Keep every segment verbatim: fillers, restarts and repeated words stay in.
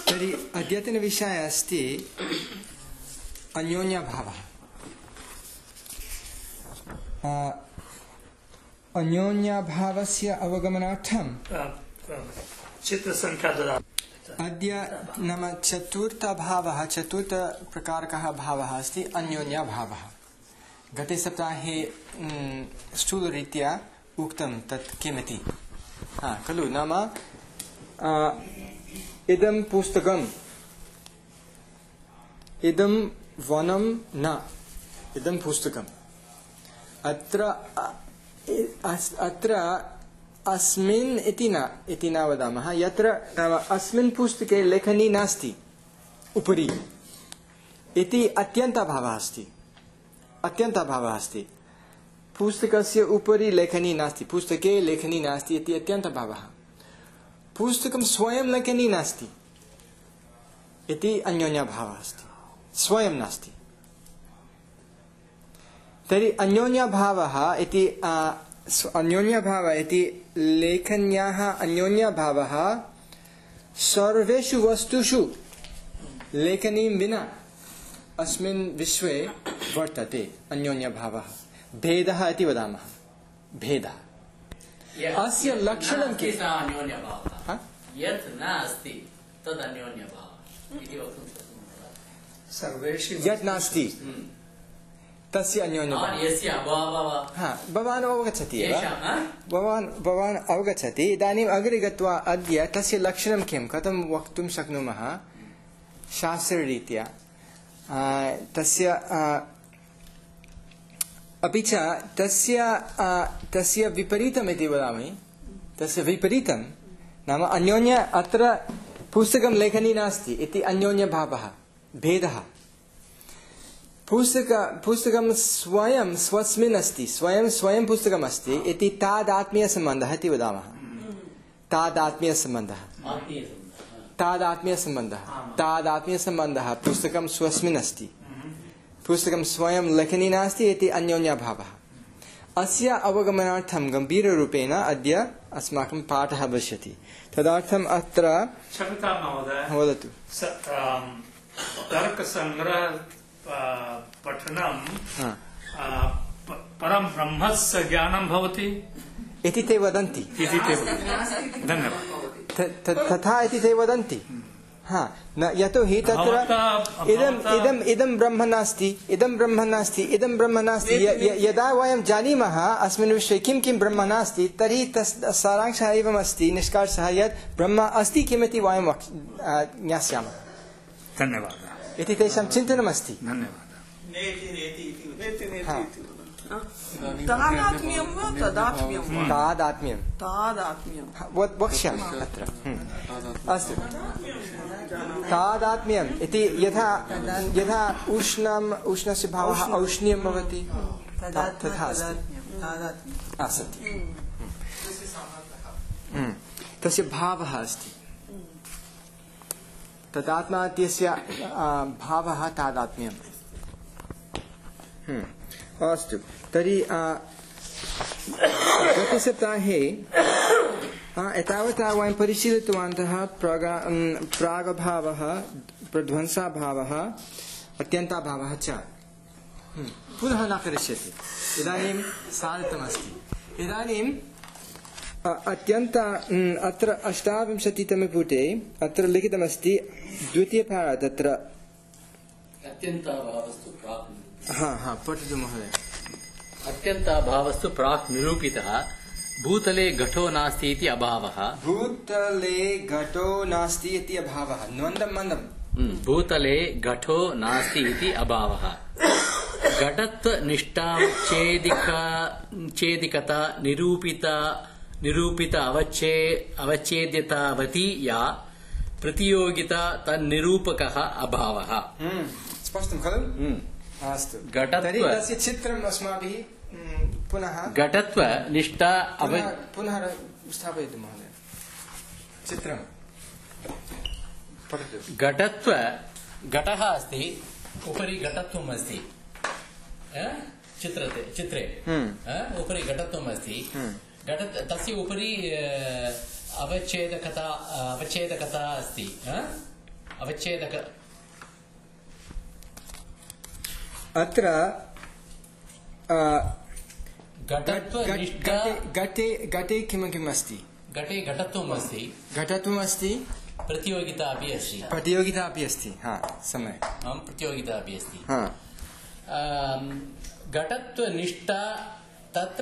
तर्हि अद्यतनविषयः अस्ति अन्योन्यभावः। अन्योन्यभावस्य अवगमनार्थं चित्रसङ्ख्या ददातु। अद्य नाम चतुर्थभावः चतुर्थप्रकारकः भावः अस्ति अन्योन्यभावः। गते सप्ताहे स्थूलरीत्या उक्तं तत् किमिति हा खलु नाम इदं पुस्तकम् इदं वनं न इदं पुस्तकम् अत्र अत्र अस्मिन् इति न इति न वदामः यत्र नाम अस्मिन् पुस्तके लेखनी नास्ति उपरि इति अत्यन्तभावः अस्ति अत्यन्तभावः अस्ति पुस्तकस्य उपरि लेखनी नास्ति पुस्तके लेखनी नास्ति इति अत्यन्तभावः पुस्तकं स्वयं लेखनी नास्ति इति अन्योन्यभावः अस्ति स्वयं नास्ति तर्हि अन्योन्यभावः इति अन्योन्यभावः इति लेखन्याः अन्योन्यभावः सर्वेषु वस्तुषु लेखनीं विना अस्मिन् विश्वे वर्तते अन्योन्यभावः भेदः इति वदामः भेदः अस्य लक्षणं किम् यत् न अस्ति तद् अन्योन्यभावः इति वक्तुं शक्नुमः सर्वेषु यत् नास्ति तस्य अन्योन्यभावः यस्य अभावः हा भवान् अवगच्छति एव भवान् भवान् अवगच्छति इदानीम् अग्रे गत्वा अद्य तस्य लक्षणं किं कथं वक्तुं शक्नुमः शास्त्ररीत्या तस्य अपि च तस्य तस्य विपरीतम् इति वदामि तस्य विपरीतं नाम अन्योन्य अत्र पुस्तकं लेखनी नास्ति इति अन्योन्यभावः भेदः पुस्तक पुस्तकं स्वयं स्वस्मिन् अस्ति स्वयं स्वयं पुस्तकम् अस्ति इति तादात्म्यसम्बन्धः इति वदामः तादात्म्यसम्बन्धः तादात्म्यसम्बन्धः तादात्म्यसम्बन्धः पुस्तकं स्वस्मिन् अस्ति पुस्तकं स्वयं लेखनी नास्ति इति अन्योन्यभावः अस्य अवगमनार्थं गम्भीररूपेण अद्य अस्माकं पाठः भविष्यति तदर्थम् अत्र वदतु तर्कसङ्ग्रह पठनं परं ब्रह्मस्य ज्ञानं भवति इति ते वदन्ति धन्यवादः तथा इति ते वदन्ति हा न यतोहि तत्र इदम् इदम् इदं ब्रह्म नास्ति इदं ब्रह्म नास्ति इदं ब्रह्म नास्ति यदा वयं जानीमः अस्मिन् विषये किं किं ब्रह्म नास्ति तर्हि तस् सारांशः एवम् अस्ति निष्कर्षः यत् ब्रह्म अस्ति किमिति वयं ज्ञास्यामः धन्यवादः इति तेषां चिन्तनमस्ति तादात्म्यं वक्ष्यामि अत्र अस्तु तादात्म्यम् इति यथा यथा उष्णम् उष्णस्य भावः औष्ण्यं भवति तथा अस्ति तस्य भावः अस्ति तदात्मा इत्यस्य भावः तादात्म्यम् अस्तु तर्हि गतसप्ताहे एतावता वयं परिशीलितवन्तः प्रागभावः प्रध्वंसाभावः अत्यन्ताभावः च पुनः न करिष्यति इदानीं साधितमस्ति इदानीम् अत्यन्त अत्र अष्टाविंशतितमे पुटे अत्र लिखितमस्ति द्वितीयपारा तत्र अत्यन्ताभावस्तु प्राक् हा हा पठतु महोदय अत्यन्ताभावस्तु प्राक् निरूपितः भूतले घटो नास्ति इति अभावः भूतले घटो नास्ति इति अभावः मन्दं मन्दं भूतले घटो नास्ति इति अभावः घटत्वनिष्ठां चेदिका चेदिकता निरूपिता निरूपित अवच्छे अवच्छेद्यतावती या प्रतियोगिता तन्निरूपकः अभावः स्पष्टं खलु अस्तु तर्हि तस्य चित्रम् अस्माभिः पुनः घटत्व निष्ठा पुनः स्थापयतु महोदय चित्रं पठतु घटत्व घटः अस्ति उपरि घटत्वम् अस्ति चित्रते चित्रे उपरि घटत्वम् अस्ति घट तस्य उपरि अवच्छेदकता अवच्छेदकता अस्ति अवच्छेदक अत्र घटत्वनिष्ठा घटे घटे किं किम् अस्ति घटे घटत्वम् अस्ति घटत्वम् अस्ति प्रतियोगिता अपि अस्ति प्रतियोगिता अपि अस्ति हा सम्यक् आम् प्रतियोगिता अपि अस्ति हा घटत्वनिष्ठा तत्र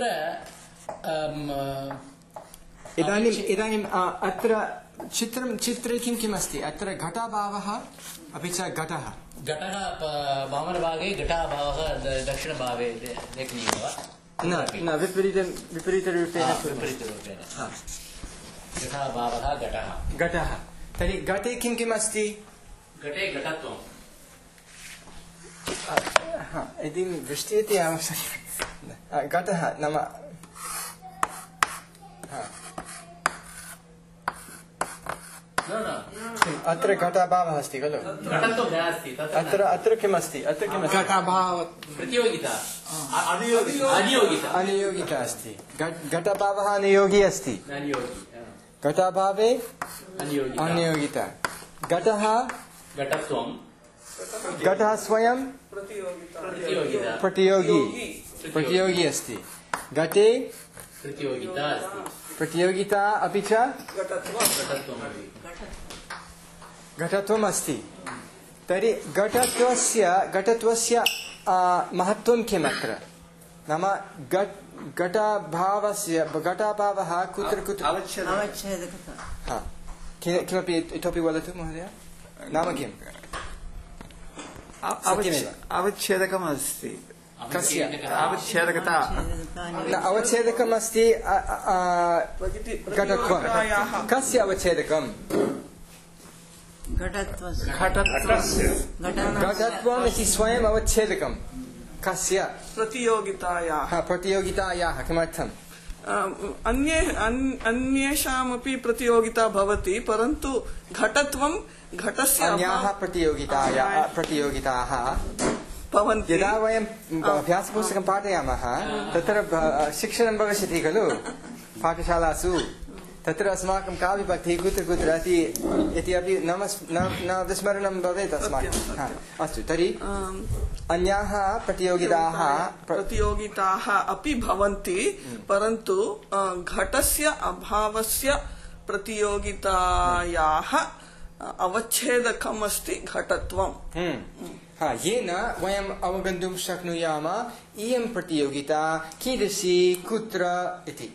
इदानीम् इदानीम् अत्र चित्रं चित्रे किं किम् अस्ति अत्र घटाभावः अपि च घटः घटः वामनभागे घटाभावः दक्षिणभावे लेखनीयः वा न न विपरीत विपरीतरूपेण विपरीतरूपेण घटाभावः घटः घटः तर्हि घटे किं किम् अस्ति घटे घटत्वं यदि दृष्ट्यते आवश्यकं घटः नाम अत्र घटाभावः अस्ति खलु अत्र अत्र किम् अस्ति अत्र किम् अस्ति घटाभाव प्रतियोगिता अनियोगिता अनियोगिता अस्ति घटाभावः अनियोगी अस्ति घटाभावे अनियोगिता घटः घटत्वं घटः स्वयं प्रतियोगी प्रतियोगी अस्ति घटे प्रतियोगिता अस्ति प्रतियोगिता अपि च घटत्वम् अस्ति तर्हि घटत्वस्य घटत्वस्य महत्त्वं किम् अत्र नाम घटाभावस्य घटाभावः कुत्र कुत्र हा किमपि इतोपि वदतु महोदय नाम किम् अवच्छेदकम् अस्ति कस्य अवच्छेदकता न अवच्छेदकम् अस्ति घटत्वं कस्य अवच्छेदकम् घटत्वम् इति स्वयम् अवच्छेदकं कस्य प्रतियोगितायाः प्रतियोगितायाः किमर्थम् अन्ये अन्येषामपि प्रतियोगिता भवति परन्तु घटत्वं घटस्य अन्याः प्रतियोगितायाः प्रतियोगिताः भवन्ति यदा वयम् अभ्यासपुस्तकं पाठयामः तत्र शिक्षणं भविष्यति खलु पाठशालासु तत्र अस्माकं का विभक्तिः कुत्र कुत्र इति इति अपि न न विस्मरणं भवेत् अस्माकम् अस्तु तर्हि अन्याः प्रतियोगिताः प्रतियोगिताः अपि भवन्ति परन्तु घटस्य अभावस्य प्रतियोगितायाः अवच्छेदकम् अस्ति घटत्वम् हा येन वयम् अवगन्तुं शक्नुयाम इयं प्रतियोगिता कीदृशी कुत्र इति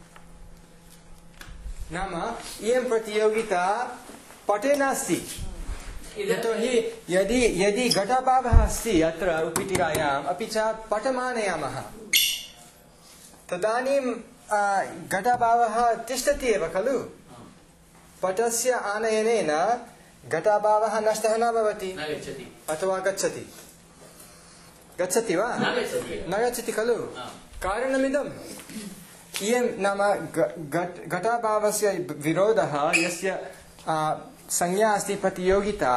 नाम इयं प्रतियोगिता पटे नास्ति यतोहि यदि यदि घटाभावः अस्ति अत्र उत्पीठिकायाम् अपि च पठमानयामः तदानीं घटाभावः तिष्ठति एव खलु पटस्य आनयनेन घटाभावः नष्टः न भवति अथवा गच्छति गच्छति वा न गच्छति खलु कारणमिदम् इयं नाम घटाभावस्य विरोधः यस्य संज्ञा अस्ति प्रतियोगिता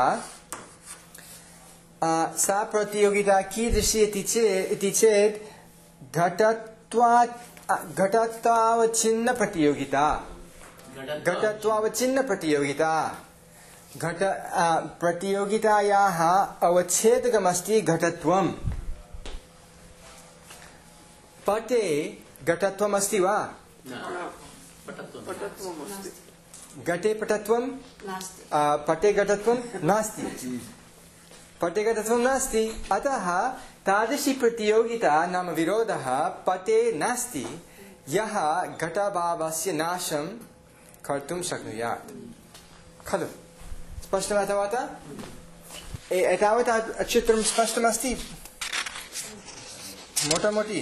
सा प्रतियोगिता कीदृशी इति चेत् घटत्वात् घटत्वावच्छिन्न प्रतियोगिता घटत्वावच्छिन्न प्रतियोगिता घट प्रतियोगितायाः अवच्छेदकमस्ति घटत्वम् पटे घटत्वम् अस्ति वा घटे पटत्वं पटे घटत्वं नास्ति पटे घटत्वं नास्ति अतः तादृशी प्रतियोगिता नाम विरोधः पटे नास्ति यः घटाभावस्य नाशं कर्तुं शक्नुयात् खलु स्पष्टमथवा एतावत् चित्रं स्पष्टमस्ति मोटामोटी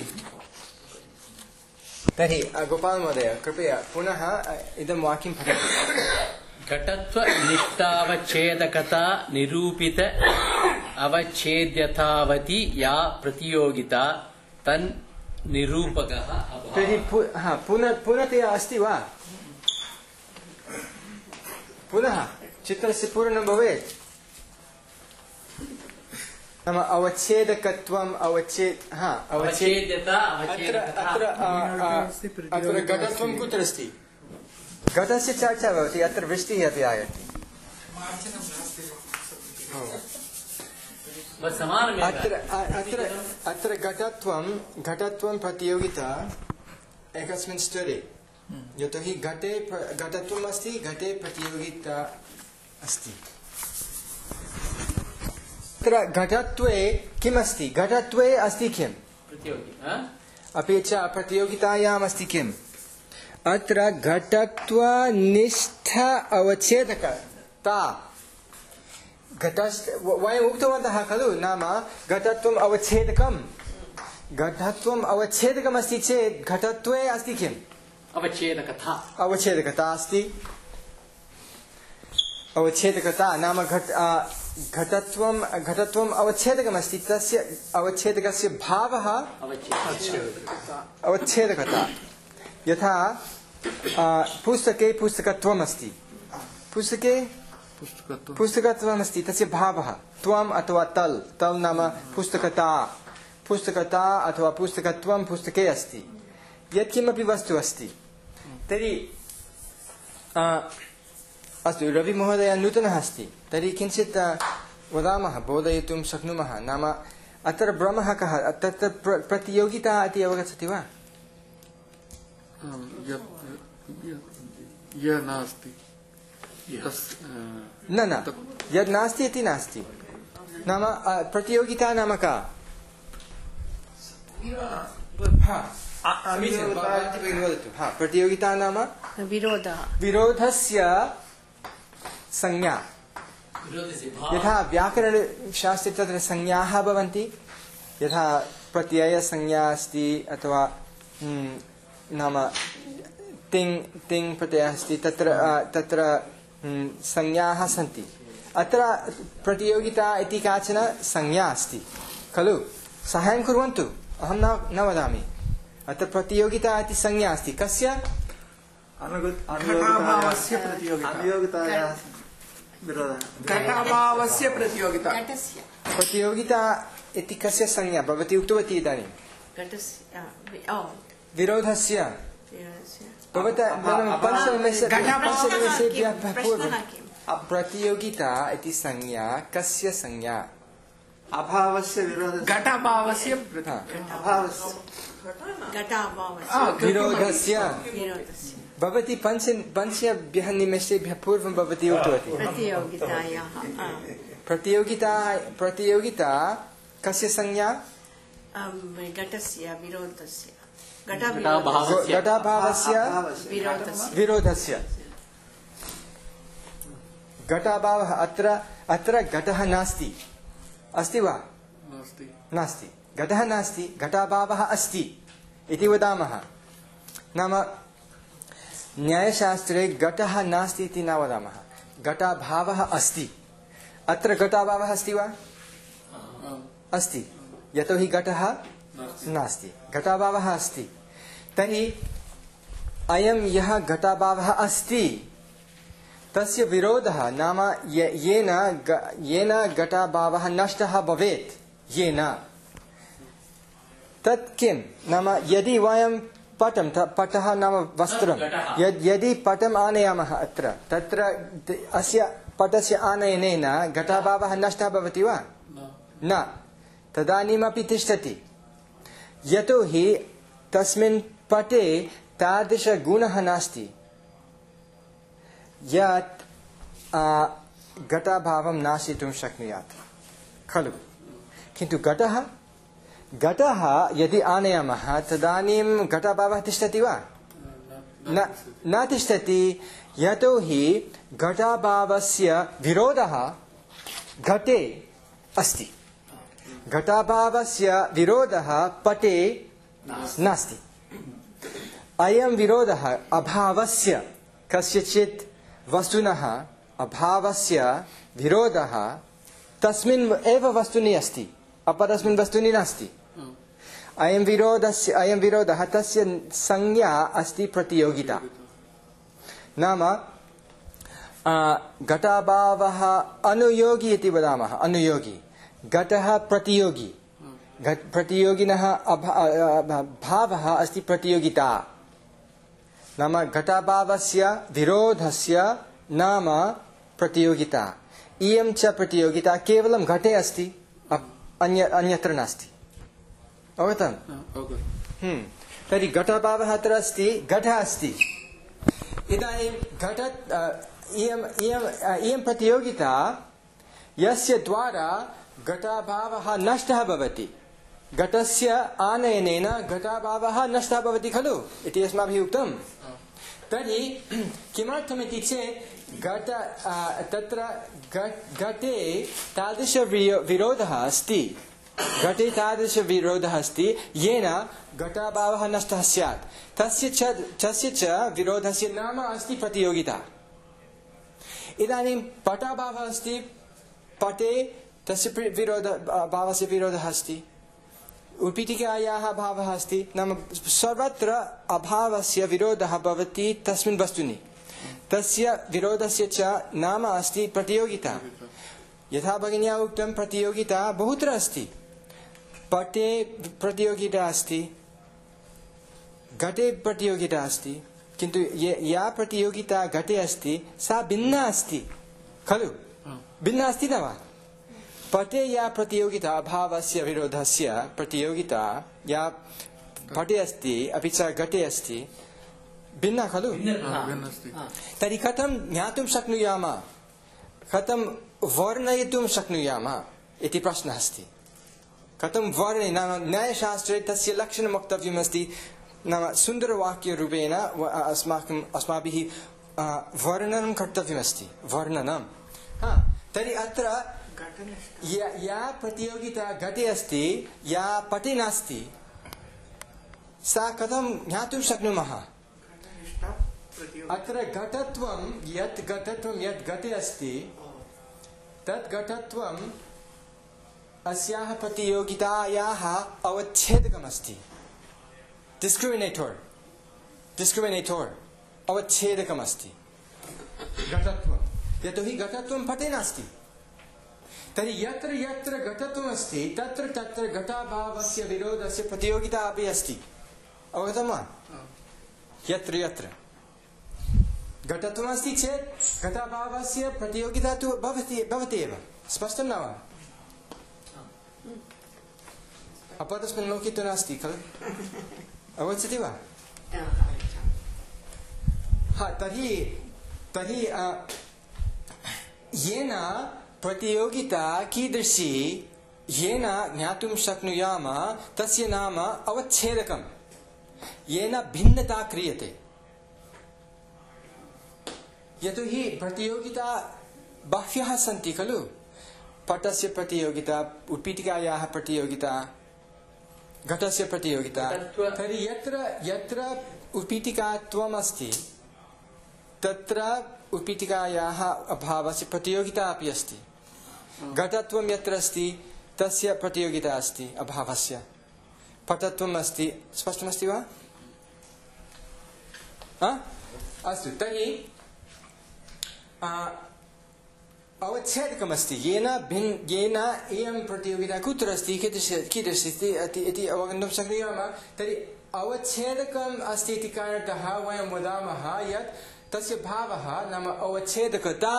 तर्हि गोपाल महोदय कृपया पुनः इदं वाक्यं पठतु घटत्वनिष्ठावच्छेदकता निरूपित अवच्छेद्यतावती या प्रतियोगिता तन् निरूपकः तर्हि पुनः पुनः अस्ति वा पुनः चित्रस्य पूर्णं भवेत् नाम अवच्छेदकत्वम् अवच्छेद हा अवच्छेद्यता अत्र अत्र अत्र घटत्वं कुत्र अस्ति घटस्य चर्चा भवति अत्र वृष्टिः अपि आगच्छति बस समानमेव अत्र अत्र अत्र घटत्वं घटत्वं प्रतियोगिता एकस्मिन् स्तरे यतोहि घटे घटत्वम् अस्ति घटे प्रतियोगिता अस्ति अत्र घटत्वे किमस्ति घटत्वे अस्ति किम् प्रतियोगी हा अपि च प्रतियोगितायाम् अस्ति किम् अत्र घटत्वनिष्ठ अवच्छेदकता घटस् वयम् उक्तवन्तः खलु नाम घटत्वम् अवच्छेदकम् घटत्वम् अवच्छेदकम् अस्ति चेत् घटत्वे अस्ति किम् अवच्छेदकता अवच्छेदकता अस्ति अवच्छेदकता नाम घट घटत्वं घटत्वम् अवच्छेदकमस्ति तस्य अवच्छेदकस्य भावः अवच्छेदकता यथा पुस्तके पुस्तकत्वम् अस्ति पुस्तके पुस्तकत्वम् अस्ति तस्य भावः त्वम् अथवा तल् तल् नाम पुस्तकता पुस्तकता अथवा पुस्तकत्वं पुस्तके अस्ति यत्किमपि वस्तु अस्ति तर्हि अस्तु रविमहोदयः नूतनः अस्ति तर्हि किञ्चित् वदामः बोधयितुं शक्नुमः नाम अत्र भ्रमः कः तत्र प्रतियोगिता इति अवगच्छति वा यः नास्ति न न यद् नास्ति इति नास्ति नाम प्रतियोगिता नाम का प्रतियोगिता नाम विरोधः विरोधस्य संज्ञा यथा व्याकरणशास्त्रे तत्र संज्ञाः भवन्ति यथा प्रत्ययसंज्ञा अस्ति अथवा नाम तिङ् तिङ् प्रत्ययः अस्ति तत्र तत्र संज्ञाः सन्ति अत्र प्रतियोगिता इति काचन संज्ञा अस्ति खलु साहाय्यं कुर्वन्तु अहं न न वदामि अत्र प्रतियोगिता इति संज्ञा अस्ति कस्य घटाभावस्य प्रतियोगिता घटाभावस्य प्रतियोगिता प्रतियोगिता इति कस्य संज्ञा भवती उक्तवती इदानीं विरोधस्य भवतः पञ्चनिमेषेभ्यः पूर्वं प्रतियोगिता इति संज्ञा कस्य संज्ञा अभावस्य विरोधस्य घटाभावस्य विरोधस्य भवती पञ्च पञ्चभ्यः निमेषेभ्यः पूर्वं भवती उक्तवती प्रतियोगिता प्रतियोगिता कस्य संज्ञा घटस्य विरोधस्य घटाभावस्य विरोधस्य घटाभावः अत्र अत्र घटः नास्ति अस्ति वा नास्ति घटः नास्ति घटाभावः अस्ति इति वदामः नाम न्यायशास्त्रे घटः नास्ति इति न वदामः घटाभावः अस्ति अत्र घटाभावः अस्ति वा अस्ति यतोहि घटः नास्ति घटाभावः अस्ति तर्हि अयं यः घटाभावः अस्ति तस्य विरोधः नाम येन येन घटाभावः नष्टः भवेत् येन तत् किं नाम यदि वयं पटं पटः नाम वस्त्रं यद् यदि पटम् आनयामः अत्र तत्र अस्य पटस्य आनयनेन घटाभावः नष्टः भवति वा न तदानीमपि तिष्ठति यतोहि तस्मिन् पटे तादृशगुणः नास्ति यत् घटाभावं नाशितुं शक्नुयात् खलु किन्तु घटः घटः यदि आनयामः तदानीं घटाभावः तिष्ठति वा न न तिष्ठति यतोहि घटाभावस्य विरोधः घटे अस्ति घटाभावस्य विरोधः पटे नास्ति अयं विरोधः अभावस्य कस्यचित् वस्तुनः अभावस्य विरोधः तस्मिन् एव वस्तुनि अस्ति अपरस्मिन् वस्तुनि नास्ति अयं विरोधस्य अयं विरोधः तस्य संज्ञा अस्ति प्रतियोगिता नाम घटाभावः अनुयोगी इति वदामः अनुयोगी घटः प्रतियोगी प्रतियोगिनः भावः अस्ति प्रतियोगिता नाम घटाभावस्य विरोधस्य नाम प्रतियोगिता इयं च प्रतियोगिता केवलं घटे अस्ति, अन्य अन्यत्र नास्ति। अवगतम्? हम्म तर्हि घटाभावः अत्र अस्ति, घटः अस्ति। इदानीं घट इयम् इयम् इयं प्रतियोगिता यस्य द्वारा घटाभावः नष्टः भवति, घटस्य आनयनेन घटाभावः नष्टः भवति खलु इति अस्माभिः उक्तम्। तर्हि किमर्थमिति चेत् घट तत्र घटे तादृश विरोधः अस्ति, घटे तादृश विरोधः अस्ति येन घटाभावः नष्टः स्यात्। तस्य च तस्य च विरोधस्य नाम अस्ति प्रतियोगिता। इदानीं पटाभावः अस्ति, पटे तस्य विरोध भावस्य विरोधः अस्ति, उत्पीठिकायाः भावः अस्ति, नाम सर्वत्र अभावस्य विरोधः भवति तस्मिन् वस्तुनि। तस्य विरोधस्य च नाम अस्ति प्रतियोगिता। यथा भगिन्या उक्तं प्रतियोगिता बहुत्र अस्ति, पटे प्रतियोगिता अस्ति, घटे प्रतियोगिता अस्ति, किन्तु या प्रतियोगिता घटे अस्ति सा भिन्ना अस्ति खलु, भिन्ना अस्ति न वा? पटे या प्रतियोगिता अभावस्य विरोधस्य प्रतियोगिता या पटे अस्ति अपि च घटे अस्ति भिन्ना खलु। तर्हि कथं ज्ञातुं शक्नुयाम, कथं वर्णयितुं शक्नुयाम इति प्रश्नः अस्ति। कथं वर्णे नाम न्यायशास्त्रे तस्य लक्षणं वक्तव्यमस्ति, नाम सुन्दरवाक्यरूपेण अस्माकम् अस्माभिः वर्णनं कर्तव्यमस्ति, वर्णनं। हा तर्हि अत्र या, या प्रतियोगिता घटे अस्ति, या पटे नास्ति, सा कथं ज्ञातुं शक्नुमः? अत्र घटत्वं यत् घटत्वं यत् घटे अस्ति तत् घटत्वं अस्याः प्रतियोगितायाः अवच्छेदकमस्ति, डिस्क्रिमिनेटोर् डिस्क्रिमिनेटोर् अवच्छेदकमस्ति घटत्वं। यतोहि घटत्वं पटे नास्ति। तर्हि यत्र यत्र घटत्वमस्ति तत्र तत्र घटाभावस्य विरोधस्य प्रतियोगिता अपि अस्ति। अवगतं वा? यत्र यत्र घटत्वमस्ति चेत् घटाभावस्य प्रतियोगिता तु भवति भवति एव। स्पष्टं न वा? अपरस्मिन् लोके तु नास्ति खलु। अवगच्छति वा? हा तर्हि तर्हि येन प्रतियोगिता कीदृशी येन ज्ञातुं शक्नुयाम तस्य नाम अवच्छेदकं, येन भिन्नता क्रियते। यतोहि प्रतियोगिता बह्व्यः सन्ति खलु, पटस्य प्रतियोगिता, उत्पीठिकायाः प्रतियोगिता, घटस्य प्रतियोगिता। तर्हि यत्र यत्र उत्पीठिकात्वम् अस्ति तत्र उत्पीठिकायाः अभावस्य प्रतियोगिता अपि अस्ति। घटत्वं यत्र अस्ति तस्य प्रतियोगिता अस्ति अभावस्य। पटत्वम् अस्ति। स्पष्टमस्ति वा? अस्तु तर्हि अवच्छेदकमस्ति, येन भिन्न येन इयं प्रतियोगिता कुत्र अस्ति, कीदृशी कीदृशी इति अवगन्तुं शक्नुयाम। तर्हि अवच्छेदकम् अस्ति इति कारणतः वयं वदामः यत् तस्य भावः नाम अवच्छेदकता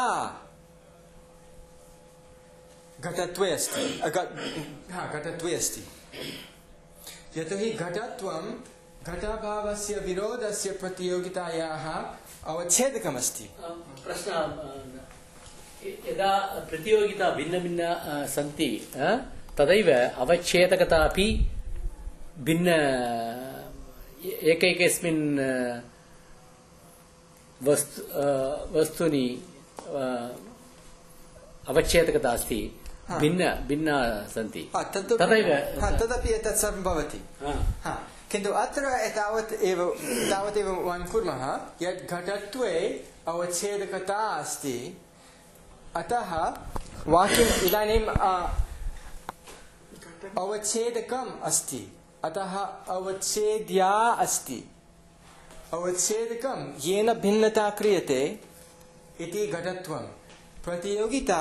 घटत्वे अस्ति। हा घटत्वे अस्ति। यतोहि घटत्वं घटाभावस्य विरोधस्य प्रतियोगितायाः अवच्छेदकमस्ति। प्रश्नः, यदा प्रतियोगिता भिन्न भिन्न सन्ति तदैव अवच्छेदकता अपि भिन्न एकैकस्मिन् वस्तु वस्तुनि अवच्छेदकता अस्ति, भिन्न भिन्न सन्ति तदैव तदपि एतत् सर्वं भवति। किन्तु अत्र एतावत् एव तावदेव वयं कुर्मः यत् घटत्वे अवच्छेदकता अस्ति, अतः वाक्यम् इदानीम् अवच्छेदकम् अस्ति, अतः अवच्छेद्या अस्ति। अवच्छेदकं येन भिन्नता क्रियते इति घटत्वं। प्रतियोगिता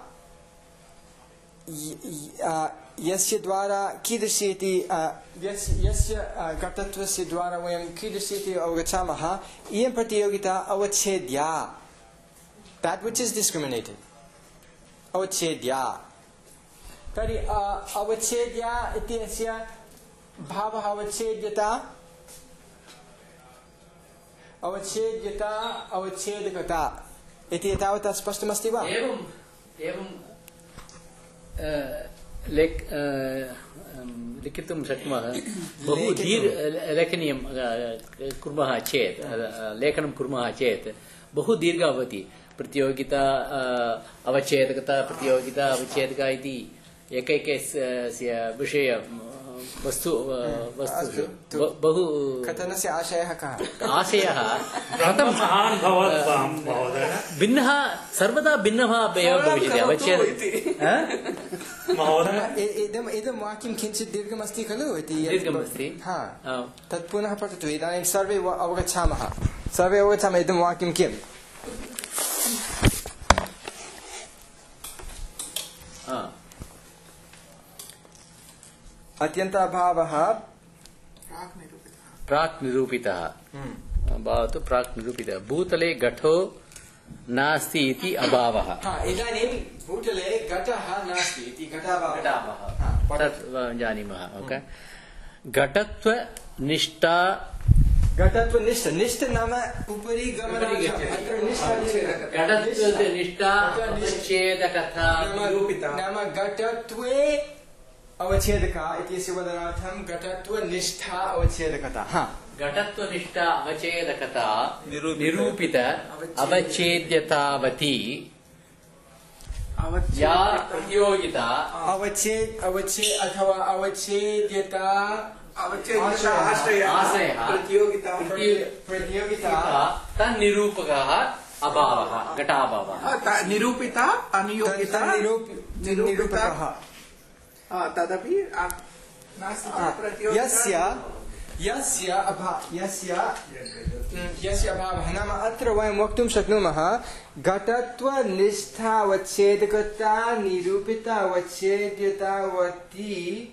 यस्य द्वारा कीदृशी इति यस्य घटत्वस्य द्वारा वयं कीदृशी इति अवगच्छामः, इयं प्रतियोगिता अवच्छेद्या, that which is discriminated, अवच्छेद्या तर्हि अवच्छेद्या इत्यस्य भावः अवच्छेद्यता अवच्छेद्यता अवच्छेदकता इति एतावता स्पष्टमस्ति वा? एवं एवं लेख लिखितुं शक्नुमः बहु दीर्घ लेखनीयं कुर्मः चेत् लेखनं कुर्मः चेत् बहु दीर्घ भवति प्रतियोगिता अवच्छेदकता प्रतियोगिता अवच्छेदका इति एकैकस्य विषय वस्तु वस्तु बहु कथनस्य आशयः कः? आशयः कथं महान् भवत् महोदय भिन्नः सर्वदा भिन्नः एव भविष्यति अवच्छेद महोदय इदम् इदं वाक्यं किञ्चित् दीर्घमस्ति खलु इति दीर्घमस्ति हा तत् पुनः पठतु इदानीं सर्वे अवगच्छामः सर्वे अवगच्छामः इदं वाक्यं किम् अत्यन्ताभावः प्राक् निरूपितः भवतु प्राक् निरूपितः भूतले घटो नास्ति इति अभावः इदानीं भूतले घटः नास्ति इति घटाभावः तत् जानीमः ओके घटत्वनिष्ठा घटत्वनिष्ठ निष्ठ नाम उपरि गमनं घटत्वनिष्ठा अवच्छेदकथा निरूपिता नाम घटत्वे अवच्छेदका इत्यस्य वदनार्थं घटत्वनिष्ठा अवच्छेदकता घटत्वनिष्ठा अवच्छेदकता निरूपित अवच्छेद्यतावती या प्रतियोगिता अवच्छेद अवच्छेद अथवा अवच्छेद्यता आशयः प्रतियोगिता प्रतियोगिता तन्निरूपकः अभावः घटाभावः निरूपिता अनियोगिता निरूपकः तदपि यस्य यस्य अभा यस्य यस्य अभावः नाम अत्र वयं वक्तुं शक्नुमः घटत्वनिष्ठावच्छेदकता निरूपितावच्छेद्यतावती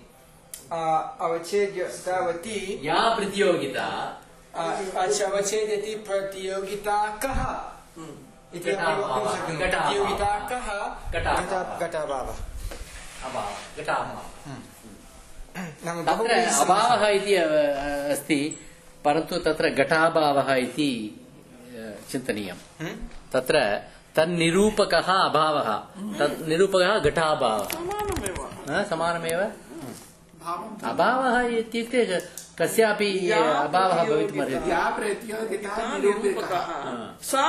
अवच्छेद्यतावती या प्रतियोगिता अवच्छेद्यति प्रतियोगिता कः इति वक्तुं शक्नुमः प्रतियोगिता कः घटाभावः तत्र अभावः इति अस्ति परन्तु तत्र घटाभावः इति चिन्तनीयं तत्र तन्निरूपकः अभावः तत् निरूपकः घटाभावः समानमेव अभावः इत्युक्ते कस्यापि अभावः भवितुमर्हति सा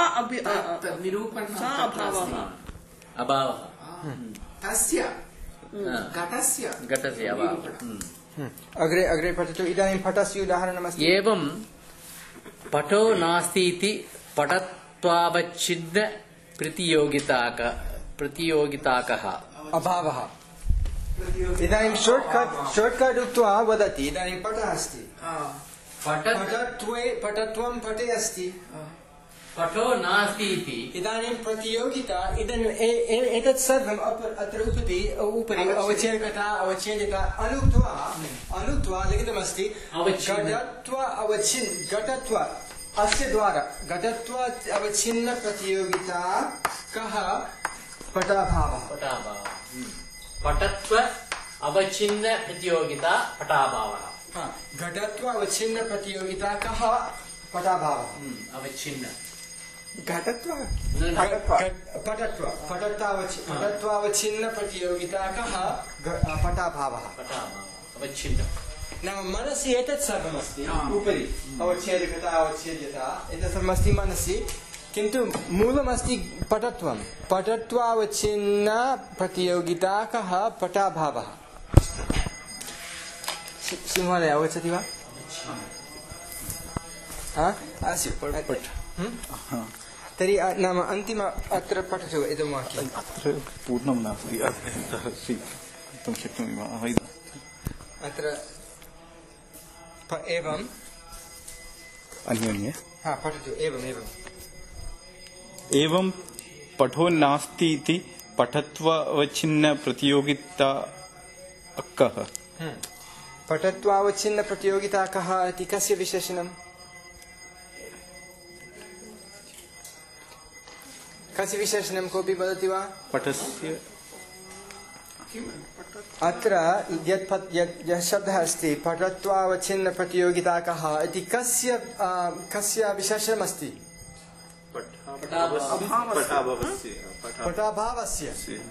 अभावः अभावः तस्य घटस्य घटस्य अभावः अग्रे अग्रे पठतु इदानीं पटस्य उदाहरणमस्ति एवं पटो नास्ति इति पटत्वावच्छिन्न प्रतियोगिताक प्रतियोगिताकः अभावः इदानीं शॉर्टकट शॉर्टकट उक्त्वा वदति इदानीं पटः अस्ति पटत्वे पटत्वं पटे अस्ति पटो नास्ति इति इदानीं प्रतियोगिता इदानीं एतत् सर्वम् अत्र उपरि उपरि अवच्छेदकता अवच्छेदिता अनुक्त्वा अनुक्त्वा लिखितमस्ति घटत्व अवच्छिन्न घटत्व अस्य द्वारा घटत्व अवच्छिन्न प्रतियोगिता कः पटाभावः पटाभावः पटत्व अवच्छिन्न प्रतियोगिता पटाभावः घटत्व अवच्छिन्न प्रतियोगिता कः पटाभावः अवच्छिन्न घटत्व पटत्व पटत्वावच्छिन्न प्रतियोगिता कः पटाभावः अवच्छिन्न नाम मनसि एतत् सर्वमस्ति उपरि अवच्छेदकता अवच्छेद्यता एतत् सर्वमस्ति मनसि किन्तु मूलमस्ति पटत्वं पटत्वावच्छिन्न प्रतियोगिता कः पटाभावः श्रीमहोदय अवगच्छति वा? तर्हि नाम अन्तिम अत्र पठतु इदं वाक्यम् अत्र पूर्णं नास्ति स्वीकर्तुं शक्नोमि वा? अत्र एवम् अन्योन्ये हा पठतु एवम् एवम् एवं पठो नास्ति इति पठत्वावच्छिन्न प्रतियोगिता कः पठत्वावच्छिन्न प्रतियोगिता कः इति कस्य विशेषणं? कस्य विशेषणं कोऽपि वदति वा? पठस्य अत्र यत् पत्- यत् यः शब्दः अस्ति पठत्वावच्छिन्न प्रतियोगिता कः इति कस्य आ, कस्य विशेषणमस्ति पटाभावस्य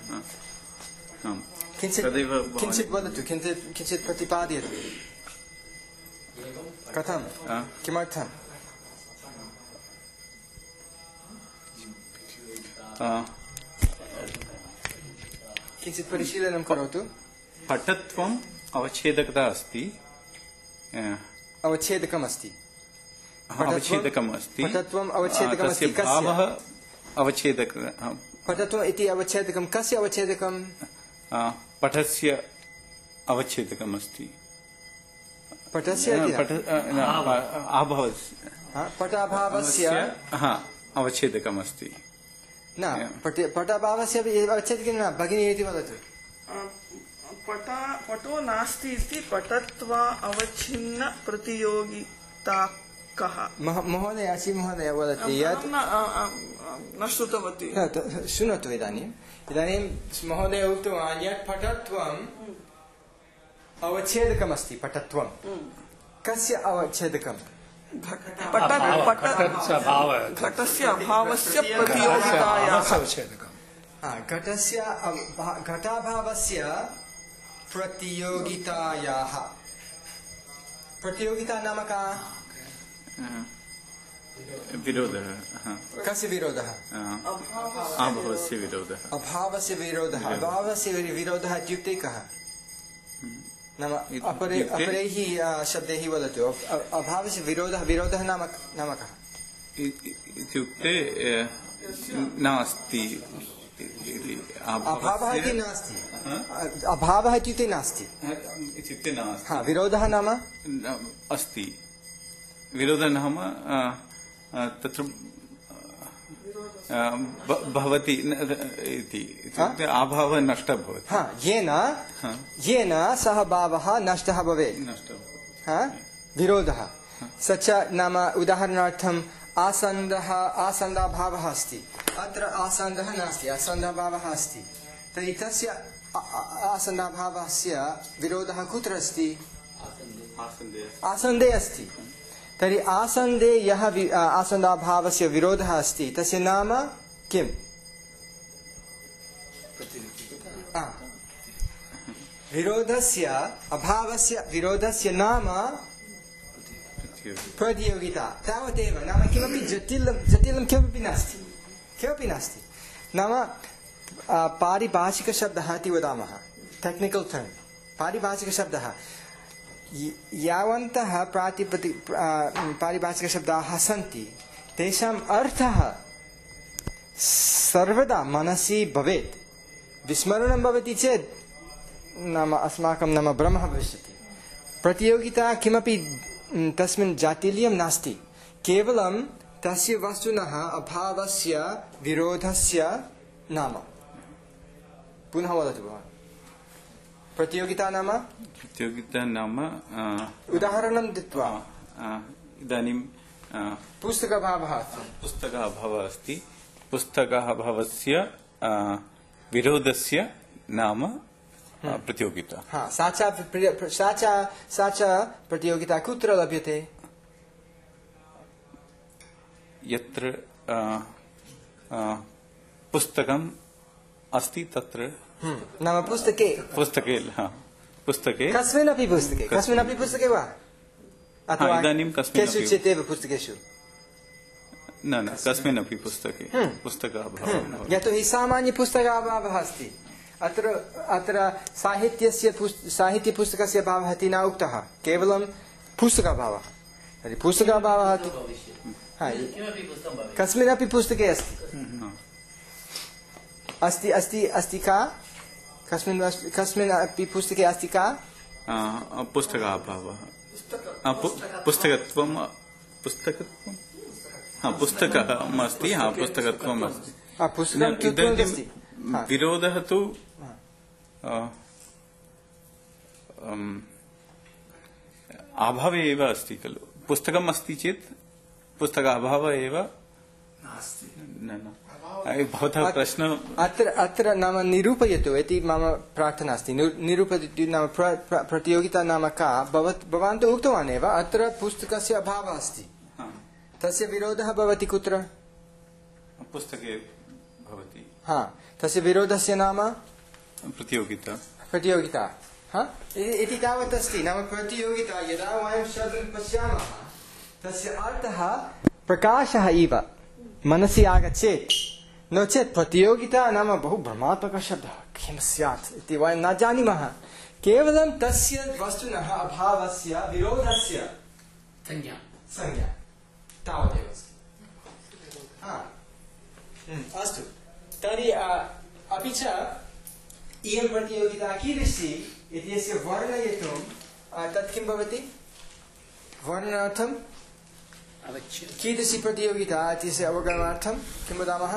किञ्चित् तदेव किञ्चित् वदतु किञ्चित् किञ्चित् प्रतिपादयतु कथं किमर्थं किञ्चित् परिशीलनं करोतु पटत्वम् अवच्छेदकता अस्ति अवच्छेदकम् अस्ति अवच्छेदकम् अस्ति पटत्वम् अवच्छेदकम् अस्ति तस्य भावः अवच्छेदक पटत्वम् इति अवच्छेदकं कस्य अवच्छेदकं पठस्य अवच्छेदकम् अस्ति पटस्य इति न। हा, पटाभावस्य अवच्छेदकम् अस्ति न पट- पटाभावस्य अपि अवच्छेदकं न भगिनी इति वदतु पटा पटो नास्ति इति पटत्वा अवच्छिन्न प्रतियोगिता कः मह- महोदय अशी महोदय वदति यत् अहं न अ- अ- न श्रुतवती न, त- शृणोतु इदानीम् इदानीं महोदय उक्तवान् यत् पटत्वम् अवच्छेदकमस्ति पटत्वं कस्य अवच्छेदकं पट पट घटस्य अभावस्य प्रतियोगितायाः हा, घटस्य अभा- घटाभावस्य प्रतियोगितायाः प्रतियोगिता नाम का विरोधः कस्य विरोधः अभावस्य विरोधः अभावस्य विरोधः अभावस्य विरोधः इत्युक्ते कः नाम अपरे अपरैः आ, शब्दैः वदतु अ- अभावस्य विरोधः विरोधः नाम नाम कः इत्युक्ते नास्ति अभावः इति नास्ति अभावः इत्युक्ते नास्ति इत्युक्ते नास्ति हा विरोधः नाम अस्ति विरोधः नाम तत्र भ- भवति इति इत्युक्ते अभावः नष्टः भवति हा येन येन सः भावः नष्टः भवेत् नष्टः हा विरोधः स च नाम उदाहरणार्थम् आसन्दः आसन्दाभावः अस्ति अत्र आसन्दः नास्ति आसन्दाभावः अस्ति तर्हि तस्य आ- आ- आसन्दाभावस्य विरोधः कुत्र अस्ति आसन्दे अस्ति तर्हि आसन्दे यः वि- आ, आसन्दाभावस्य विरोधः अस्ति तस्य नाम किम् आ, विरोधस्य अभावस्य विरोधस्य नाम प्रतियोगिता तावदेव नाम किमपि जटिलं जटिलं किमपि नास्ति किमपि नास्ति नाम आ, पारिभाषिकशब्दः इति वदामः टेक्निकल् टर्म् पारिभाषिकशब्दः य- यावन्तः प्रातिपदि आ, पारिभाषिकशब्दाः सन्ति तेषाम् अर्थः सर्वदा मनसि भवेत् विस्मरणं भवति चेत् नाम अस्माकं नाम भ्रमः भविष्यति प्रतियोगिता किमपि म्, तस्मिन् जाटिल्यं नास्ति केवलं तस्य वस्तुनः अभावस्य विरोधस्य नाम पुनः वदतु भवान् प्रतियोगिता नाम प्रतियोगिता नाम उदाहरणं दत्त्वा इदानीं पुस्तकभावः अस्ति पुस्तकाभावः अस्ति पुस्तकाभावस्य विरोधस्य नाम प्रतियोगिता हा सा च प्रिय- सा च सा च प्रतियोगिता कुत्र लभ्यते यत्र आ, आ, पुस्तकम् अस्ति तत्र हम्म, नाम पुस्तके पुस्तके हा पुस्तके कस्मिन्नपि पुस्तके कस्मिन्नपि पुस्तके वा अथवा इदानीं कस्मिन्नपि- केषुचित् एव पुस्तकेषु न न कस्मिन्नपि पुस्तके पुस्तकाभावः यतोहि सामान्यपुस्तकाभावः अस्ति अत्र अत्र साहित्यस्य पुस्त- साहित्यपुस्तकस्य भावः इति न उक्तः केवलं पुस्तकाभावः तर्हि पुस्तकाभावः इति हा, कस्मिन्नपि पुस्तके अस्ति अस्ति अस्ति अस्ति का कस्मिन् वस्तु- कस्मिन् अपि पुस्तके अस्ति का पुस्तकाभावः आ, पु- पुस्तकत्वं पुस्तकत्वं हा पुस्तकम् अस्ति हा पुस्तकत्वम् अस्ति आ, पुस्तकं तु इदानीं अस्ति हा। विरोधः तु आ, अम्, अभावे एव अस्ति खलु पुस्तकम् अस्ति चेत् पुस्तकाभावः एव न न भवतः प्रश्न अत्र अत्र नाम निरूपयतु इति मम प्रार्थना अस्ति। निरूपयतु नाम प्रतियोगिता नाम का भवान् तु उक्तवान् एव अत्र पुस्तकस्य अभावः अस्ति, तस्य विरोधः भवति कुत्र? पुस्तके भवति। हा, तस्य विरोधस्य नाम प्रतियोगिता। प्रतियोगिता इति तावत् अस्ति। नाम प्रतियोगिता यदा वयं शब्दं पश्यामः तस्य अर्थः प्रकाशः इव मनसि आगच्छेत्, नो चेत् प्रतियोगिता नाम बहु भ्रमात्मकः शब्दः किं स्यात् इति वयं न जानीमः। केवलं तस्य वस्तुनः अभावस्य विरोधस्य संज्ञा संज्ञा तावदेव अस्ति। अस्तु, तर्हि अपि च इयं प्रतियोगिता कीदृशी इत्यस्य वर्णयितुं तत् किं भवति? वर्णनार्थं कीदृशी प्रतियोगिता इत्यस्य अवगमनार्थं किं वदामः?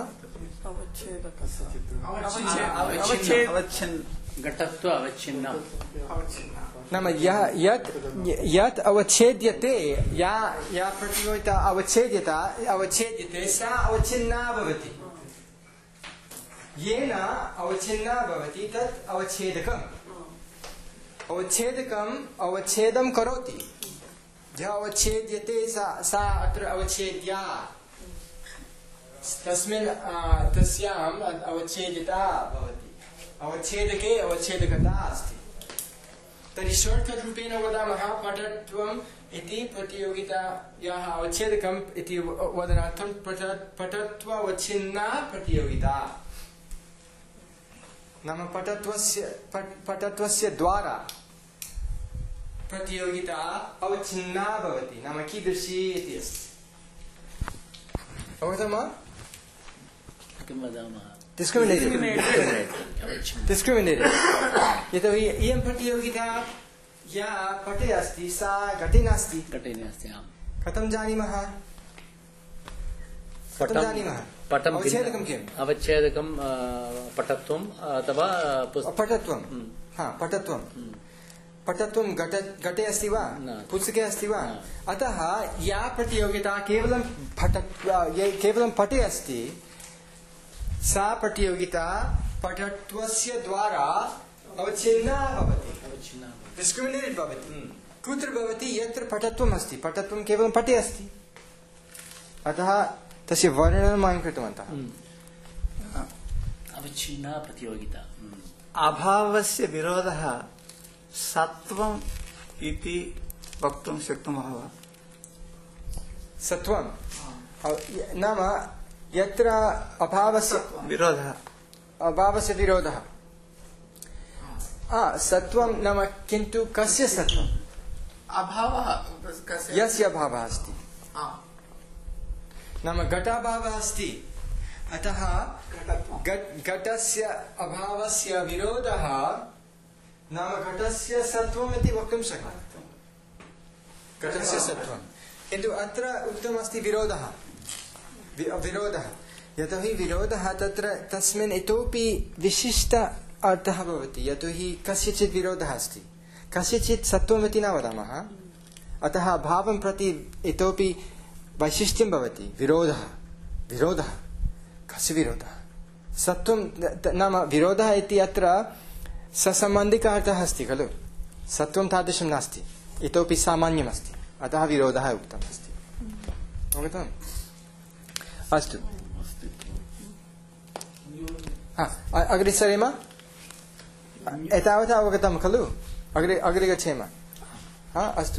घटत्व अवच्छिन्नम्। नाम यत् यत् अवच्छेद्यते, या या प्रतियोगिता अवच्छेद्यता अवच्छेद्यते सा अवच्छिन्ना भवति। येन अवच्छिन्ना भवति तत् अवच्छेदकम्। अवच्छेदकम् अवच्छेदं करोति। यः अवच्छेद्यते सा सा अत्र अवच्छेद्या। तस्मिन् तस्याम् अवच्छेदिता भवति। अवच्छेदके अवच्छेदकता अस्ति। तर्हि शॉर्टकट रूपेण वदामः पटत्वम् इति प्रतियोगितायाः अवच्छेदकम् इति वदनार्थं पटत्वावच्छिन्ना प्रतियोगिता। नाम पटत्वस्य पटत्वस्य द्वारा प्रतियोगिता अवच्छिन्ना भवति। नाम कीदृशी इति अस्ति। अवगतं वा? किं वदामः? डिस्क्रिमिनेटेड् डिस्क्रिमिनेटेड् यतोहि इयं प्रतियोगिता या पटे अस्ति सा घटे नास्ति। घटे नास्ति। आम्। कथं जानीमः? कथं जानीमः? अवच्छेदकं किम्? अवच्छेदकं पटत्वम् अथवा पटत्वं। हा, पटत्वं पटत्वं घट घटे अस्ति वा? पुस्तके अस्ति वा? अतः या प्रतियोगिता केवलं पट केवलं पटे अस्ति सा प्रतियोगिता पटत्वस्य द्वारा अवच्छिन्ना भवति। डिस्क्रिमिनेटेड् भवति। कुत्र भवति? यत्र पटत्वम् अस्ति। पटत्वं केवलं पटे अस्ति। अतः तस्य वर्णनं वयं कृतवन्तः। अवच्छिन्ना प्रतियोगिता। अभावस्य विरोधः सत्वम् इति वक्तुं शक्नुमः वा? सत्वं नाम यत्र अभावस्य विरोधः अभावस्य विरोधः। सत्वं नाम किन्तु कस्य सत्वम्? अभावः यस्य अभावः अस्ति। नाम घटाभावः अस्ति। अतः घटस्य अभावस्य विरोधः नाम घटस्य सत्वम् इति वक्तुं शक्यते। घटस्य सत्वं। किन्तु अत्र उक्तमस्ति विरोधः। विरोधः यतोहि विरोधः तत्र तस्मिन् इतोपि विशिष्ट अर्थः भवति। यतोहि कस्यचित् विरोधः अस्ति, कस्यचित् सत्वमिति न वदामः। अतः भावं प्रति इतोपि वैशिष्ट्यं भवति। विरोधः विरोधः कस्य विरोधः? सत्वं नाम विरोधः इति अत्र ससम्बन्धिकः अर्थः अस्ति खलु। सत्वं तादृशं नास्ति, इतोपि सामान्यमस्ति। अतः विरोधः उक्तम् अस्ति। अवगतम्? अस्तु, अग्रे सरेम। एतावता अवगतं खलु? अग्रे अग्रे गच्छेम। अस्तु,